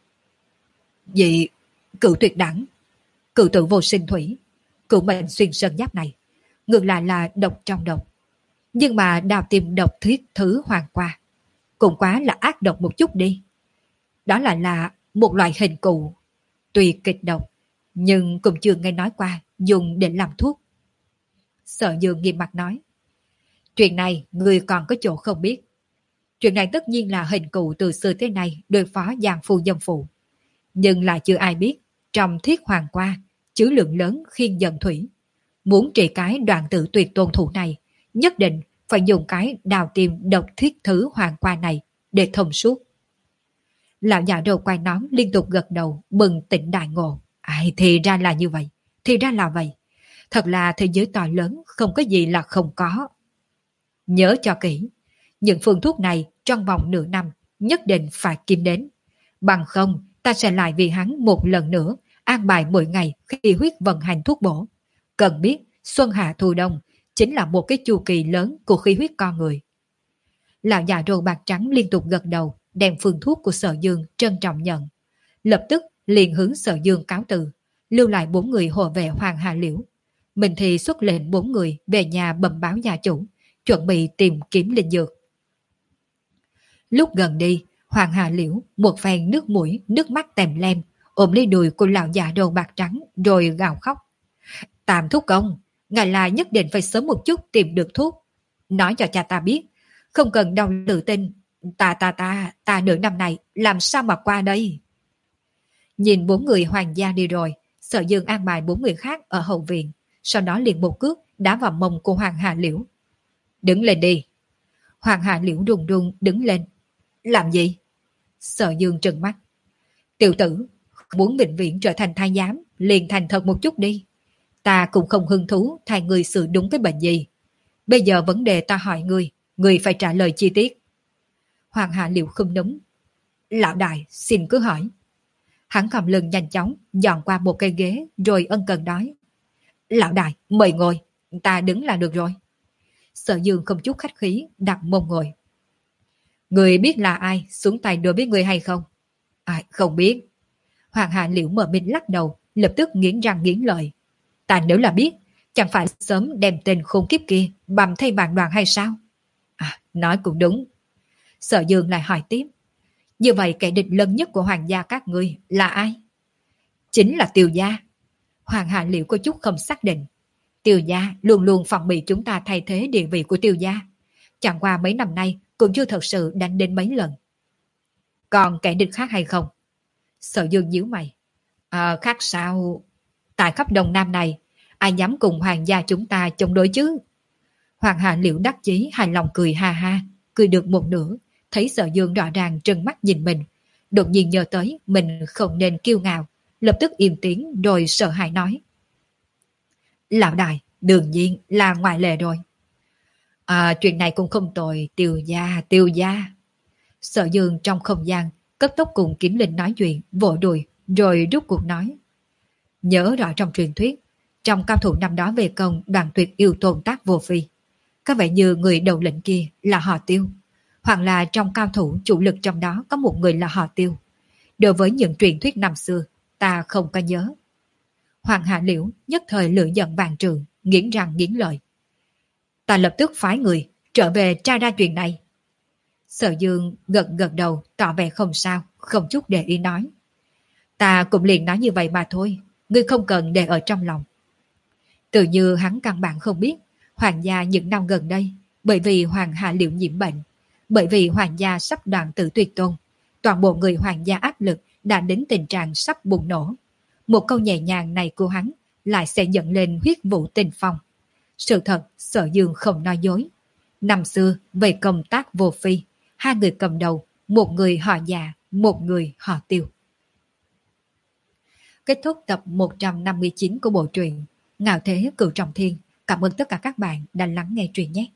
Vậy cửu tuyệt đẳng, cửu tử vô sinh thủy, cửu mệnh xuyên sơn giáp này, ngược lại là độc trong độc. Nhưng mà đào tiềm độc thiết thứ hoàng qua, cũng quá là ác độc một chút đi. Đó là là một loại hình cụ, tuy kịch độc, nhưng cũng chưa nghe nói qua dùng để làm thuốc. Sở Dương nghiêm mặt nói. Chuyện này người còn có chỗ không biết. Chuyện này tất nhiên là hình cụ từ xưa tới nay đối phó giang phu dâm phụ. Nhưng lại chưa ai biết, trong thiết hoàng qua, chứa lượng lớn khiên dần thủy. Muốn trị cái đoạn tự tuyệt tôn thủ này, nhất định phải dùng cái đào tìm độc thiết thứ hoàng qua này để thông suốt. Lão già đầu quay nón liên tục gật đầu, bừng tỉnh đại ngộ. Ai, thì ra là như vậy, thì ra là vậy. Thật là thế giới to lớn, không có gì là không có. Nhớ cho kỹ, những phương thuốc này trong vòng nửa năm nhất định phải kiếm đến. Bằng không, ta sẽ lại vì hắn một lần nữa an bài mỗi ngày khi huyết vận hành thuốc bổ. Cần biết, xuân hạ thu đông chính là một cái chu kỳ lớn của khí huyết con người. Lão già râu bạc trắng liên tục gật đầu, đem phương thuốc của Sở Dương trân trọng nhận. Lập tức liền hướng Sở Dương cáo từ, lưu lại bốn người hộ vệ Hoàng Hà Liễu. Mình thì xuất lệnh bốn người về nhà bẩm báo gia chủ, chuẩn bị tìm kiếm linh dược. Lúc gần đi, Hoàng Hà Liễu một phen nước mũi, nước mắt tèm lem, ôm lấy đùi của lão già đầu bạc trắng rồi gào khóc. Tam thúc công, ngài là nhất định phải sớm một chút tìm được thuốc. Nói cho cha ta biết, không cần đau tự tin, ta ta ta, ta nửa năm này làm sao mà qua đây. Nhìn bốn người hoàng gia đi rồi, Sở Dương an bài bốn người khác ở hậu viện, sau đó liền một cước đá vào mông của Hoàng Hà Liễu. Đứng lên đi. Hoàng Hà Liễu đùng đùng đứng lên. Làm gì? Sở Dương trừng mắt. Tiểu tử, muốn bệnh viện trở thành thái giám, liền thành thật một chút đi. Ta cũng không hứng thú thay người xử đúng cái bệnh gì. Bây giờ vấn đề ta hỏi người, người phải trả lời chi tiết. Hoàng Hà Liễu không đúng. Lão đại, xin cứ hỏi. Hắn cầm lưng nhanh chóng, dọn qua một cây ghế, rồi ân cần nói. Lão đại, mời ngồi, ta đứng là được rồi. Sở Dương không chút khách khí, đặt mông ngồi. Người biết là ai, xuống tay đối với người hay không? À, không biết. Hoàng Hà Liễu mờ mịt lắc đầu, lập tức nghiến răng nghiến lợi. Ta nếu là biết, chẳng phải sớm đem tên khốn kiếp kia bầm thay bàn đoàn hay sao? À, nói cũng đúng. Sở Dương lại hỏi tiếp. Như vậy kẻ địch lớn nhất của hoàng gia các ngươi là ai? Chính là Tiêu gia. Hoàng Hà Liễu có chút không xác định. Tiêu gia luôn luôn phòng bị chúng ta thay thế địa vị của Tiêu gia. Chẳng qua mấy năm nay cũng chưa thật sự đánh đến mấy lần. Còn kẻ địch khác hay không? Sở Dương nhíu mày. À, khác sao? Tại khắp Đông Nam này, ai dám cùng hoàng gia chúng ta chống đối chứ? Hoàng Hà Liễu đắc chí hài lòng cười ha ha, cười được một nửa, thấy Sở Dương rõ ràng trừng mắt nhìn mình, đột nhiên nhớ tới mình không nên kiêu ngạo, lập tức im tiếng rồi sợ hãi nói. Lão đại, đương nhiên là ngoại lệ rồi. À, chuyện này cũng không tồi, Tiêu gia, Tiêu gia. Sở Dương trong không gian, cấp tốc cùng Kiếm Linh nói chuyện, vỗ đùi, rồi rút cuộc nói. Nhớ rõ trong truyền thuyết, trong cao thủ năm đó về công đoàn tuyệt yêu tồn tác vô phi. Có vẻ như người đầu lĩnh kia là họ Tiêu, hoặc là trong cao thủ chủ lực trong đó có một người là họ Tiêu. Đối với những truyền thuyết năm xưa, ta không có nhớ. Hoàng Hạ Liễu nhất thời lửa giận vàng trường, nghiến răng nghiến lợi. Ta lập tức phái người trở về tra ra chuyện này. Sở Dương gật gật đầu, tỏ vẻ không sao, không chút để ý nói. Ta cũng liền nói như vậy mà thôi, ngươi không cần để ở trong lòng. Tự như hắn căn bản không biết, hoàng gia những năm gần đây, bởi vì Hoàng Hạ Liễu nhiễm bệnh, bởi vì hoàng gia sắp đoạn tử tuyệt tôn, toàn bộ người hoàng gia áp lực đã đến tình trạng sắp bùng nổ. Một câu nhẹ nhàng này của hắn lại sẽ dẫn lên huyết vũ tình phong. Sự thật, Sở Dương không nói dối. Năm xưa, về công tác vô phi, hai người cầm đầu, một người họ Dạ, một người họ Tiêu. Kết thúc tập một trăm năm mươi chín của bộ truyện Ngạo Thế Cửu Trọng Thiên. Cảm ơn tất cả các bạn đã lắng nghe truyện nhé.